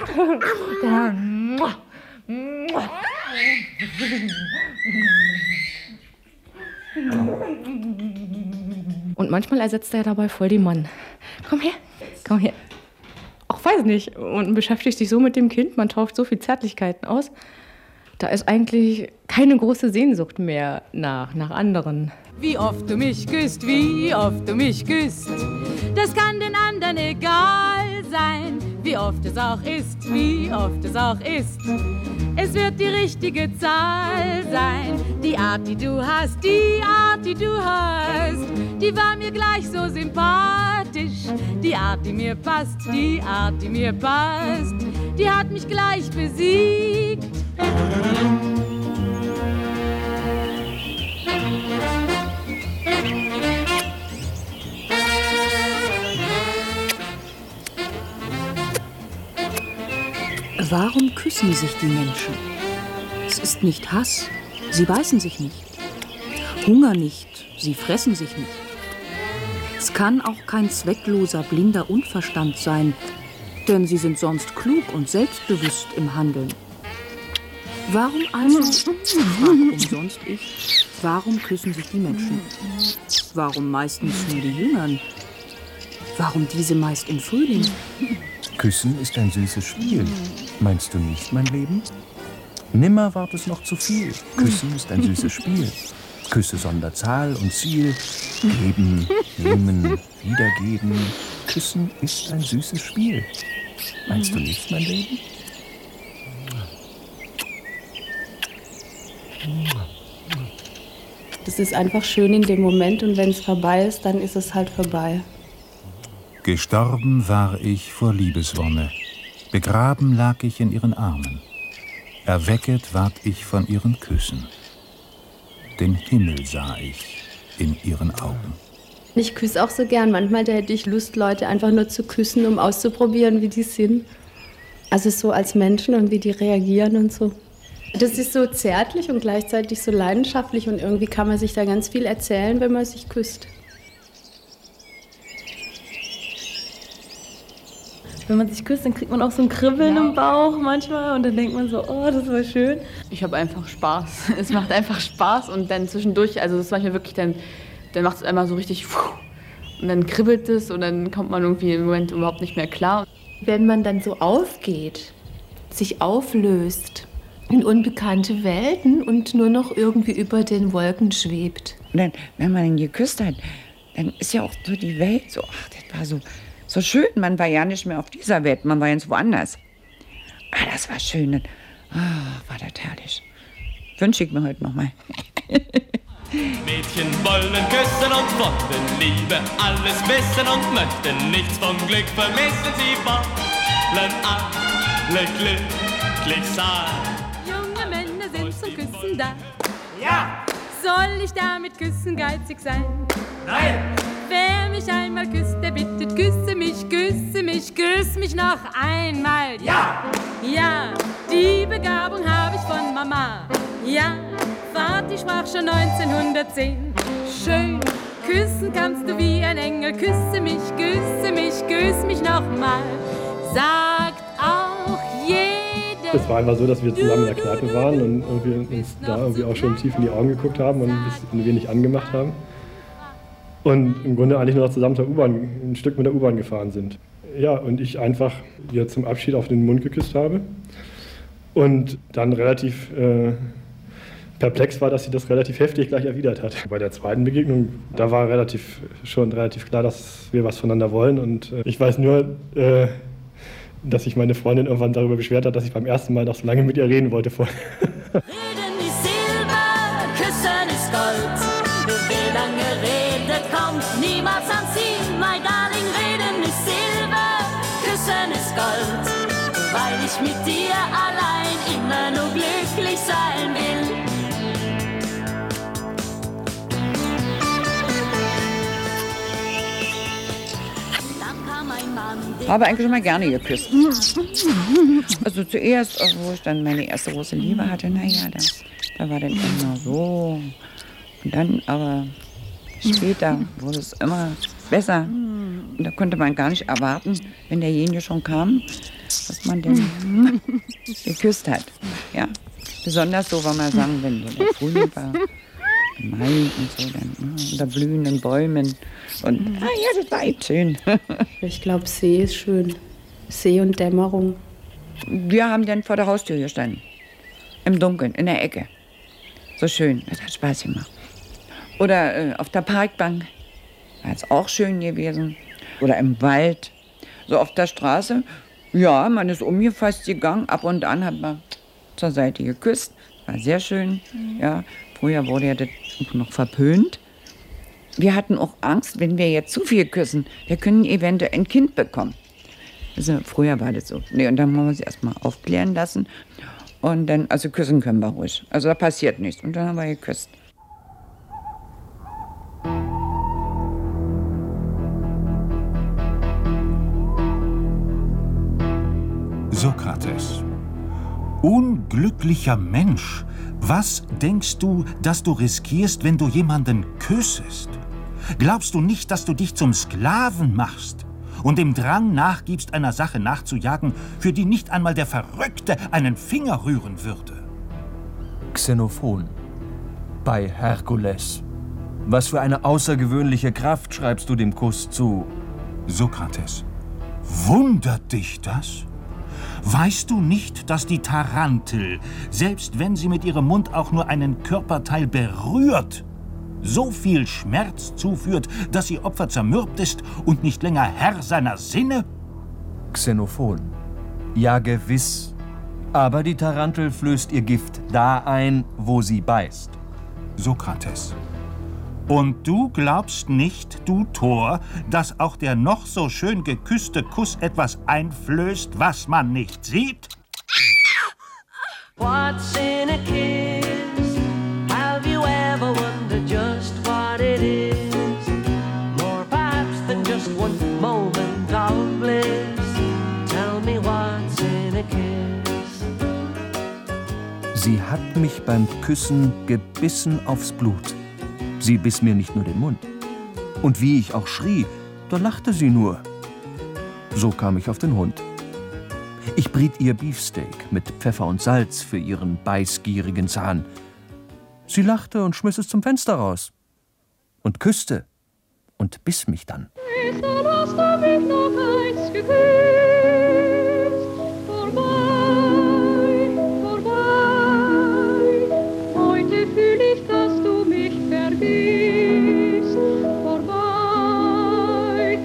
[SPEAKER 18] Und manchmal ersetzt er dabei voll den Mann. Komm her, komm her. Auch weiß nicht. Und beschäftigt sich so mit dem Kind, man tauscht so viel Zärtlichkeiten aus. Da ist eigentlich keine große Sehnsucht mehr nach, nach anderen.
[SPEAKER 5] Wie oft du mich küsst, wie oft du mich küsst, das kann den anderen egal sein. Wie oft es auch ist, wie oft es auch ist, es wird die richtige Zahl sein. Die Art, die du hast, die Art, die du hast, die war mir gleich so sympathisch. Die Art, die mir passt, die Art, die mir passt, die hat mich gleich besiegt.
[SPEAKER 8] Warum küssen sich die Menschen? Es ist nicht Hass, sie beißen sich nicht. Hunger nicht, sie fressen sich nicht. Es kann auch kein zweckloser, blinder Unverstand sein, denn sie sind sonst klug und selbstbewusst im Handeln. Warum also, fragt umsonst ich, warum küssen sich die Menschen? Warum meistens nur die Jüngern? Warum diese meist im Frühling?
[SPEAKER 7] Küssen ist ein süßes Spiel. Meinst du nicht, mein Leben? Nimmer ward es noch zu viel. Küssen ist ein süßes Spiel. Küsse sonder Zahl und Ziel. Geben, nehmen, wiedergeben. Küssen ist ein süßes Spiel. Meinst du nicht, mein Leben?
[SPEAKER 23] Das ist einfach schön in dem Moment und wenn es vorbei ist, dann ist es halt vorbei.
[SPEAKER 3] Gestorben war ich vor Liebeswonne, begraben lag ich in ihren Armen, erwecket ward ich von ihren Küssen. Den Himmel sah ich in ihren Augen.
[SPEAKER 23] Ich küsse auch so gern. Manchmal da hätte ich Lust, Leute einfach nur zu küssen, um auszuprobieren, wie die sind. Also so als Menschen und wie die reagieren und so. Das ist so zärtlich und gleichzeitig so leidenschaftlich und irgendwie kann man sich da ganz viel erzählen, wenn man sich küsst.
[SPEAKER 15] Wenn man sich küsst, dann kriegt man auch so ein Kribbeln ja. im Bauch manchmal und dann denkt man so, oh, das war schön.
[SPEAKER 4] Ich habe einfach Spaß. Es macht einfach Spaß und dann zwischendurch, also das ist manchmal wirklich, dann, dann macht es einmal so richtig und dann kribbelt es und dann kommt man irgendwie im Moment überhaupt nicht mehr klar.
[SPEAKER 19] Wenn man dann so aufgeht, sich auflöst in unbekannte Welten und nur noch irgendwie über den Wolken schwebt.
[SPEAKER 14] Und dann, wenn man ihn geküsst hat, dann ist ja auch so die Welt so, ach, das war so... So schön, man war ja nicht mehr auf dieser Welt, man war jetzt woanders. Ah, das war schön. Ah, war das herrlich. Wünsche ich mir heute noch mal.
[SPEAKER 6] Mädchen wollen küssen und von der Liebe alles wissen und möchten nichts vom Glück vermissen. Sie wollen alle glücklich sein.
[SPEAKER 5] Junge Männer sind zum Küssen da.
[SPEAKER 6] Ja!
[SPEAKER 5] Soll ich damit küssen geizig sein?
[SPEAKER 6] Nein!
[SPEAKER 5] Wer mich einmal küsst, der bittet, küsse mich, küsse mich, küss mich noch einmal.
[SPEAKER 6] Ja!
[SPEAKER 5] Ja, die Begabung habe ich von Mama. Ja, Vati sprach schon neunzehnhundertzehn. Schön, küssen kannst du wie ein Engel. Küsse mich, küsse mich, küss mich noch mal. Sagt auch jeder.
[SPEAKER 17] Es war einfach so, dass wir zusammen in der Kneipe waren und irgendwie uns da irgendwie auch schon tief in die Augen geguckt haben und ein bisschen ein wenig angemacht haben. Und im Grunde eigentlich nur noch zusammen zur U-Bahn, ein Stück mit der U-Bahn gefahren sind. Ja, und ich einfach ihr zum Abschied auf den Mund geküsst habe. Und dann relativ äh, perplex war, dass sie das relativ heftig gleich erwidert hat. Bei der zweiten Begegnung, da war relativ, schon relativ klar, dass wir was voneinander wollen. Und äh, ich weiß nur, äh, dass sich meine Freundin irgendwann darüber beschwert hat, dass ich beim ersten Mal noch so lange mit ihr reden wollte vorher.
[SPEAKER 5] Reden ist Silber, küssen ist Gold. Wie lange Rede kommt niemals ans Ziel. My darling, reden ist Silber, küssen ist Gold. Weil ich mit dir allein immer nur glücklich sein will. Dann kam ein
[SPEAKER 14] Habe eigentlich immer gerne geküsst. Also zuerst, wo ich dann meine erste große Liebe hatte, naja, da, da war dann immer so. Und dann aber später wurde es immer besser. Und da konnte man gar nicht erwarten, wenn derjenige schon kam, dass man dann geküsst hat. Ja. Besonders so, wenn man sagen, wenn so der Frühling war, im Mai und so, dann unter blühenden Bäumen. Und ah ja, das war echt schön.
[SPEAKER 23] Ich glaube, See ist schön. See und Dämmerung.
[SPEAKER 14] Wir haben dann vor der Haustür gestanden. Im Dunkeln, in der Ecke. So schön, das hat Spaß gemacht. Oder äh, auf der Parkbank. War es auch schön gewesen. Oder im Wald. So auf der Straße. Ja, man ist umgefasst gegangen. Ab und an hat man zur Seite geküsst. War sehr schön. Mhm. Ja, früher wurde ja das noch verpönt. Wir hatten auch Angst, wenn wir jetzt zu viel küssen, wir können eventuell ein Kind bekommen. Also, früher war das so. Nee, und dann haben wir uns erstmal aufklären lassen. Und dann, also küssen können wir ruhig. Also da passiert nichts. Und dann haben wir geküsst.
[SPEAKER 3] Sokrates. Unglücklicher Mensch, was denkst du, dass du riskierst, wenn du jemanden küssest? Glaubst du nicht, dass du dich zum Sklaven machst und dem Drang nachgibst, einer Sache nachzujagen, für die nicht einmal der Verrückte einen Finger rühren würde?
[SPEAKER 7] Xenophon. Bei Herkules. Was für eine außergewöhnliche Kraft schreibst du dem Kuss zu?
[SPEAKER 3] Sokrates. Wundert dich das? Weißt du nicht, dass die Tarantel, selbst wenn sie mit ihrem Mund auch nur einen Körperteil berührt, so viel Schmerz zuführt, dass ihr Opfer zermürbt ist und nicht länger Herr seiner Sinne?
[SPEAKER 7] Xenophon. Ja, gewiss. Aber die Tarantel flößt ihr Gift da ein, wo sie beißt.
[SPEAKER 3] Sokrates. Und du glaubst nicht, du Tor, dass auch der noch so schön geküsste Kuss etwas einflößt, was man nicht sieht?
[SPEAKER 1] What's in a kiss? Have you ever wondered just what it is? More perhaps than just one moment of bliss. Tell me what's in a kiss?
[SPEAKER 7] Sie hat mich beim Küssen gebissen aufs Blut. Sie biss mir nicht nur den Mund. Und wie ich auch schrie, da lachte sie nur. So kam ich auf den Hund. Ich briet ihr Beefsteak mit Pfeffer und Salz für ihren beißgierigen Zahn. Sie lachte und schmiss es zum Fenster raus. Und küsste und biss mich dann.
[SPEAKER 5] Gestern hast du mich noch eins geküsst. Vorbei, vorbei. Heute fühl ich, dass du mich vergisst. Vorbei,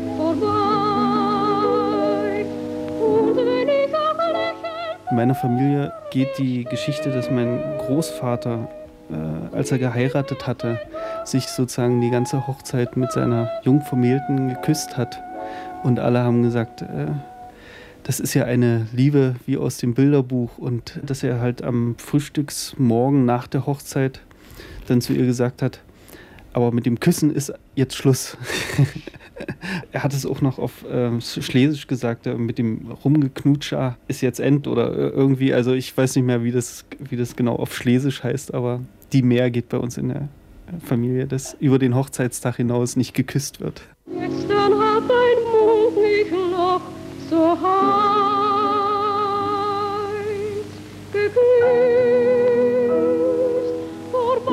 [SPEAKER 5] vorbei. Und wenn ich auch lächle.
[SPEAKER 16] In meiner Familie geht die Geschichte, dass mein Großvater, äh, als er geheiratet hatte, sich sozusagen die ganze Hochzeit mit seiner Jungvermählten geküsst hat. Und alle haben gesagt, äh, das ist ja eine Liebe wie aus dem Bilderbuch. Und dass er halt am Frühstücksmorgen nach der Hochzeit dann zu ihr gesagt hat, aber mit dem Küssen ist jetzt Schluss. Er hat es auch noch auf äh, Schlesisch gesagt, äh, mit dem Rumgeknutscher ist jetzt End oder äh, irgendwie, also ich weiß nicht mehr, wie das, wie das genau auf Schlesisch heißt, aber die Mehr geht bei uns in der Familie, dass über den Hochzeitstag hinaus nicht geküsst wird.
[SPEAKER 5] Gestern hat dein Mund mich noch so heiß geküsst. Vorbei,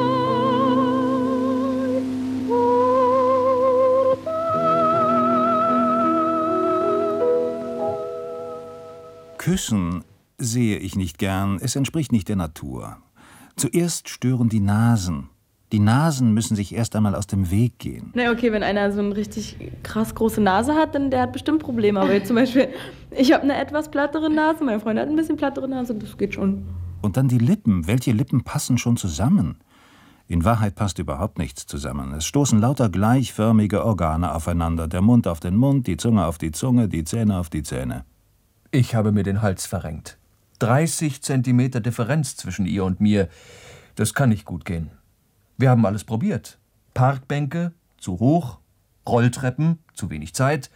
[SPEAKER 3] Küssen sehe ich nicht gern, es entspricht nicht der Natur. Zuerst stören die Nasen. Die Nasen müssen sich erst einmal aus dem Weg gehen.
[SPEAKER 15] Na okay, wenn einer so eine richtig krass große Nase hat, dann der hat bestimmt Probleme. Aber jetzt zum Beispiel, ich habe eine etwas plattere Nase, mein Freund hat ein bisschen plattere Nase, das geht schon.
[SPEAKER 3] Und dann die Lippen. Welche Lippen passen schon zusammen? In Wahrheit passt überhaupt nichts zusammen. Es stoßen lauter gleichförmige Organe aufeinander. Der Mund auf den Mund, die Zunge auf die Zunge, die Zähne auf die Zähne.
[SPEAKER 7] Ich habe mir den Hals verrenkt. dreißig Zentimeter Differenz zwischen ihr und mir. Das kann nicht gut gehen. Wir haben alles probiert. Parkbänke, zu hoch. Rolltreppen, zu wenig Zeit.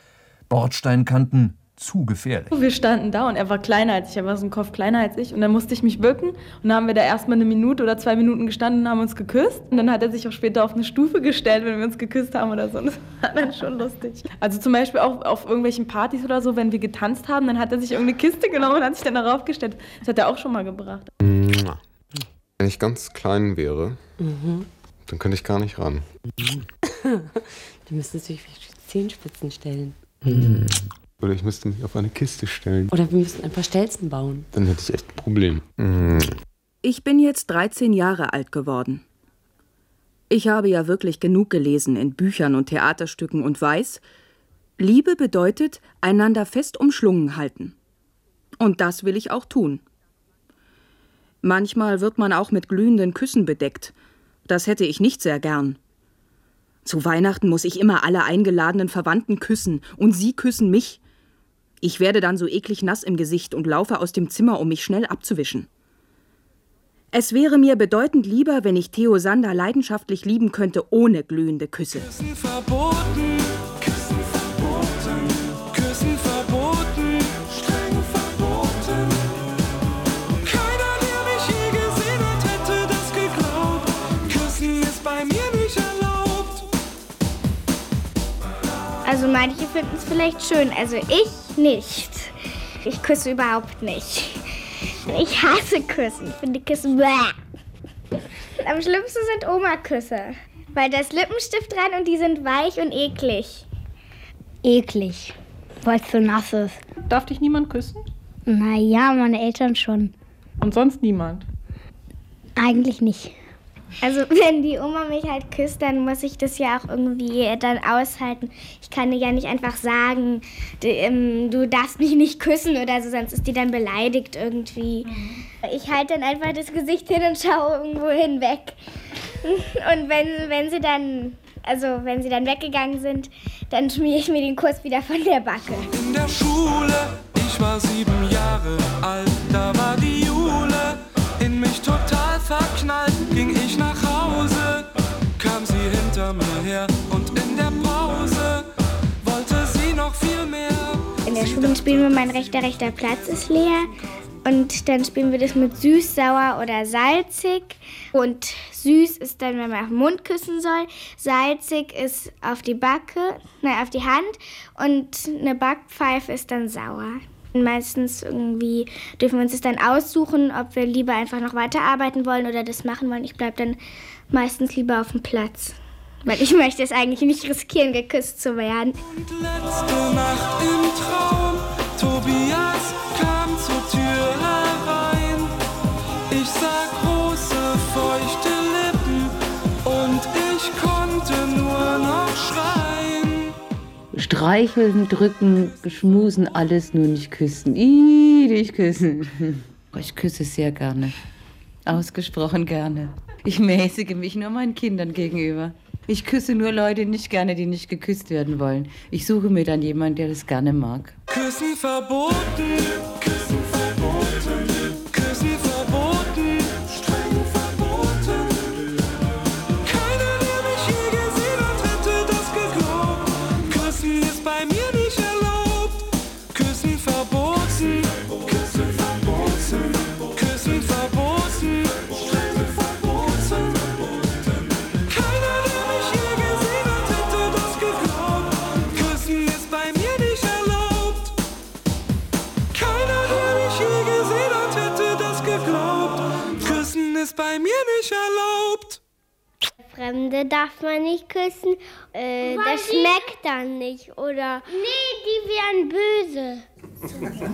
[SPEAKER 7] Bordsteinkanten zu gefährlich.
[SPEAKER 15] Wir standen da und er war kleiner als ich, er war so ein Kopf kleiner als ich und dann musste ich mich bücken und dann haben wir da erstmal eine Minute oder zwei Minuten gestanden und haben uns geküsst und dann hat er sich auch später auf eine Stufe gestellt, wenn wir uns geküsst haben oder so und das war dann schon lustig. Also zum Beispiel auch auf irgendwelchen Partys oder so, wenn wir getanzt haben, dann hat er sich irgendeine Kiste genommen und hat sich dann darauf gestellt. Das hat er auch schon mal gebracht.
[SPEAKER 11] Wenn ich ganz klein wäre,
[SPEAKER 12] Mhm.
[SPEAKER 11] dann könnte ich gar nicht ran.
[SPEAKER 12] Du müsstest dich auf die Zehenspitzen stellen.
[SPEAKER 11] Oder ich müsste mich auf eine Kiste stellen.
[SPEAKER 12] Oder wir müssten ein paar Stelzen bauen.
[SPEAKER 11] Dann hätte ich echt ein Problem.
[SPEAKER 8] Ich bin jetzt dreizehn Jahre alt geworden. Ich habe ja wirklich genug gelesen in Büchern und Theaterstücken und weiß, Liebe bedeutet, einander fest umschlungen halten. Und das will ich auch tun. Manchmal wird man auch mit glühenden Küssen bedeckt. Das hätte ich nicht sehr gern. Zu Weihnachten muss ich immer alle eingeladenen Verwandten küssen und sie küssen mich. Ich werde dann so eklig nass im Gesicht und laufe aus dem Zimmer, um mich schnell abzuwischen. Es wäre mir bedeutend lieber, wenn ich Theo Sander leidenschaftlich lieben könnte, ohne glühende Küsse.
[SPEAKER 1] Küssen verboten, Küssen verboten, Küssen verboten, streng verboten. Keiner, der mich je gesehen hat, hätte das geglaubt. Küssen ist bei mir nicht erlaubt.
[SPEAKER 20] Also manche finden es vielleicht schön, also ich nicht. Ich küsse überhaupt nicht. Ich hasse Küssen. Ich finde Küssen bäh. Am schlimmsten sind Oma-Küsse. Weil da ist Lippenstift dran und die sind weich und eklig. Eklig, weil es so nass ist.
[SPEAKER 15] Darf dich niemand küssen?
[SPEAKER 20] Naja, meine Eltern schon.
[SPEAKER 15] Und sonst niemand?
[SPEAKER 20] Eigentlich nicht. Also wenn die Oma mich halt küsst, dann muss ich das ja auch irgendwie dann aushalten. Ich kann ihr ja nicht einfach sagen, du, ähm, du darfst mich nicht küssen oder so, sonst ist die dann beleidigt irgendwie. Mhm. Ich halte dann einfach das Gesicht hin und schaue irgendwo hinweg. Und wenn, wenn sie dann, also wenn sie dann weggegangen sind, dann schmiere ich mir den Kuss wieder von der Backe.
[SPEAKER 1] In der Schule, ich war sieben Jahre alt, da war die Jule. In mich total verknallt, ging ich nach Hause, kam sie hinter mir her und in der Pause wollte sie noch viel mehr.
[SPEAKER 20] In der Schule spielen wir Mein rechter, rechter Platz ist leer und dann spielen wir das mit süß, sauer oder salzig und süß ist dann, wenn man auf den Mund küssen soll, salzig ist auf die Backe, nein, auf die Hand und eine Backpfeife ist dann sauer. Meistens irgendwie dürfen wir uns das dann aussuchen, ob wir lieber einfach noch weiterarbeiten wollen oder das machen wollen. Ich bleibe dann meistens lieber auf dem Platz, weil ich möchte es eigentlich nicht riskieren, geküsst zu werden.
[SPEAKER 1] Und letzte Nacht im Traum, Tobias kam zur Tür herein. Ich sah große, feuchte Lippen und ich konnte nur noch schreien.
[SPEAKER 12] Streicheln, drücken, schmusen, alles nur nicht küssen. Ih, nicht küssen. Ich küsse sehr gerne. Ausgesprochen gerne. Ich mäßige mich nur meinen Kindern gegenüber. Ich küsse nur Leute nicht gerne, die nicht geküsst werden wollen. Ich suche mir dann jemanden, der das gerne mag.
[SPEAKER 1] Küssen verboten, Küssen verboten, Küssen verboten, streng verboten. Keiner, der mich je gesehen hat, hätte das geglaubt. Küssen ist bei mir nicht erlaubt. Küssen verboten, Küssen verboten, Küssen verboten, streng verboten. Keiner, der mich je gesehen hat, hätte das geglaubt. Küssen ist bei mir nicht erlaubt. Keiner, der mich je gesehen hat, hätte das geglaubt. Küssen ist bei mir nicht erlaubt.
[SPEAKER 20] Fremde darf man nicht küssen, äh, das schmeckt dann nicht, oder? Nee, die wären böse.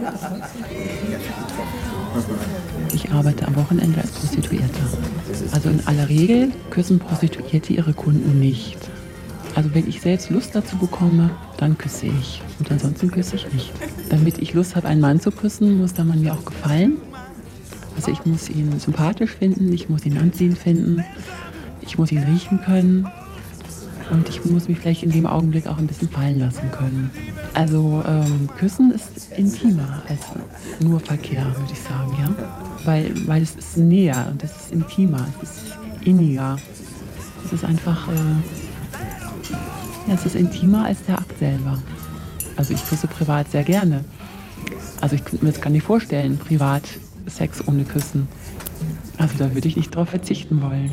[SPEAKER 22] Ich arbeite am Wochenende als Prostituierte. Also in aller Regel küssen Prostituierte ihre Kunden nicht. Also wenn ich selbst Lust dazu bekomme, dann küsse ich. Und ansonsten küsse ich nicht. Damit ich Lust habe, einen Mann zu küssen, muss der Mann mir auch gefallen. Also ich muss ihn sympathisch finden, ich muss ihn anziehend finden, ich muss ihn riechen können und ich muss mich vielleicht in dem Augenblick auch ein bisschen fallen lassen können. Also ähm, Küssen ist intimer als nur Verkehr, würde ich sagen, ja. Weil, weil es ist näher und es ist intimer, es ist inniger. Es ist einfach, äh, ja, es ist intimer als der Akt selber. Also ich küsse privat sehr gerne. Also ich könnte mir das gar nicht vorstellen, privat Sex ohne Küssen. Also da würde ich nicht drauf verzichten wollen.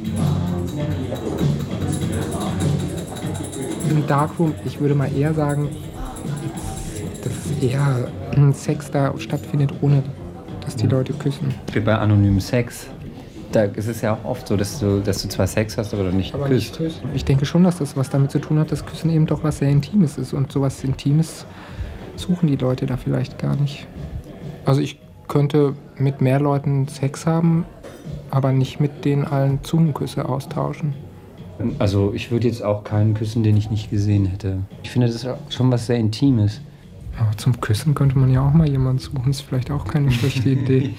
[SPEAKER 9] Im Darkroom, ich würde mal eher sagen, dass eher Sex da stattfindet, ohne dass die Leute küssen.
[SPEAKER 13] Wie bei anonymen Sex. Da ist es ja auch oft so, dass du, dass du zwar Sex hast, aber du nicht
[SPEAKER 9] aber
[SPEAKER 13] küsst.
[SPEAKER 9] Nicht küssen. Ich denke schon, dass das was damit zu tun hat, dass Küssen eben doch was sehr Intimes ist. Und sowas Intimes suchen die Leute da vielleicht gar nicht. Also ich könnte mit mehr Leuten Sex haben, aber nicht mit denen allen Zungenküsse austauschen.
[SPEAKER 13] Also ich würde jetzt auch keinen küssen, den ich nicht gesehen hätte. Ich finde, das ist schon was sehr Intimes.
[SPEAKER 9] Aber zum Küssen könnte man ja auch mal jemanden suchen. Ist vielleicht auch keine schlechte Idee.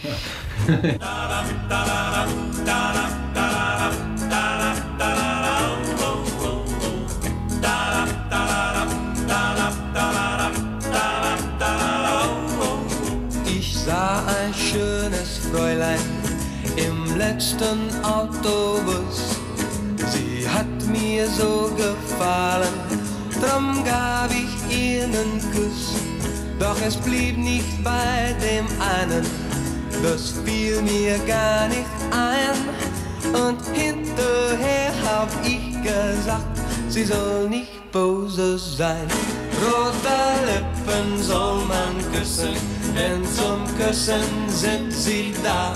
[SPEAKER 1] Ich sah ein schönes Fräulein im letzten Autobus. Sie hat mir so gefallen, drum gab ich ihr einen Kuss. Doch es blieb nicht bei dem einen, das fiel mir gar nicht ein. Und hinterher hab ich gesagt, sie soll nicht böse sein. Rote Lippen soll man küssen, denn zum Küssen sind sie da.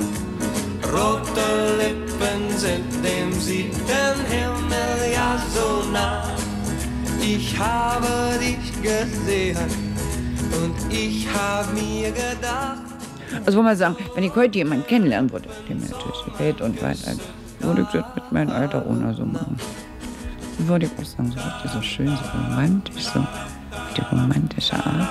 [SPEAKER 1] Rote Lippen sind dem siebten Himmel ja so nah. Ich habe dich gesehen und ich habe mir gedacht.
[SPEAKER 14] Also wollen wir sagen, wenn ich heute jemanden kennenlernen würde, der mir natürlich gefällt und weiter, würde ich das mit meinem Alter ohne so machen. Dann würde ich auch sagen, so richtig so schön, so romantisch, so die romantische Art.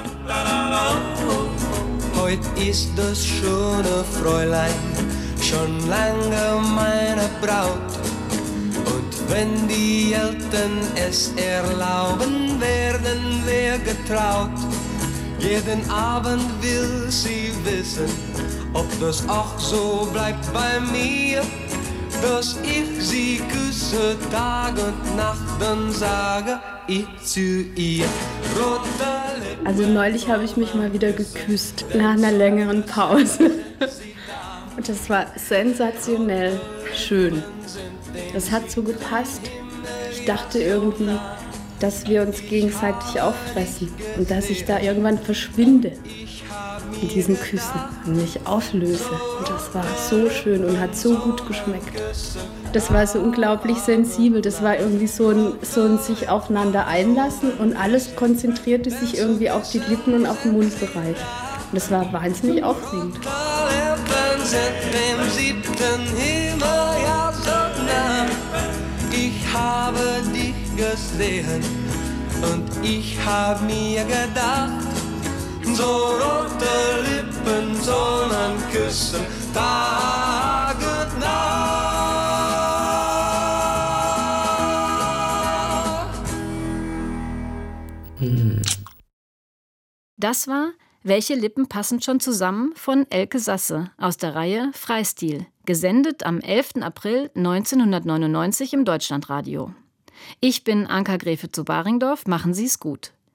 [SPEAKER 1] Heute ist das schöne Fräulein schon lange meine Braut. Und wenn die Eltern es erlauben, werden wir getraut. Jeden Abend will sie wissen, ob das auch so bleibt bei mir, dass ich sie küsse Tag und Nacht, dann sage ich zu ihr, rote Lippen.
[SPEAKER 23] Also neulich habe ich mich mal wieder geküsst, nach einer längeren Pause. Und das war sensationell schön. Das hat so gepasst. Ich dachte irgendwie, dass wir uns gegenseitig auffressen und dass ich da irgendwann verschwinde in diesen Küssen und mich auflöse. Und das war so schön und hat so gut geschmeckt. Das war so unglaublich sensibel. Das war irgendwie so ein, so ein sich aufeinander einlassen und alles konzentrierte sich irgendwie auf die Lippen und auf den Mundbereich. Und das war wahnsinnig aufregend.
[SPEAKER 1] Dem siebten Himmel ja so nah. Ich habe dich gesehen und ich habe mir gedacht, so rote Lippen soll man küssen, Tag und Nacht.
[SPEAKER 10] Das war Welche Lippen passen schon zusammen von Elke Sasse aus der Reihe Freistil, gesendet am elften April neunzehnhundertneunundneunzig im Deutschlandradio. Ich bin Anka Gräfe zu Baringdorf, machen Sie es gut.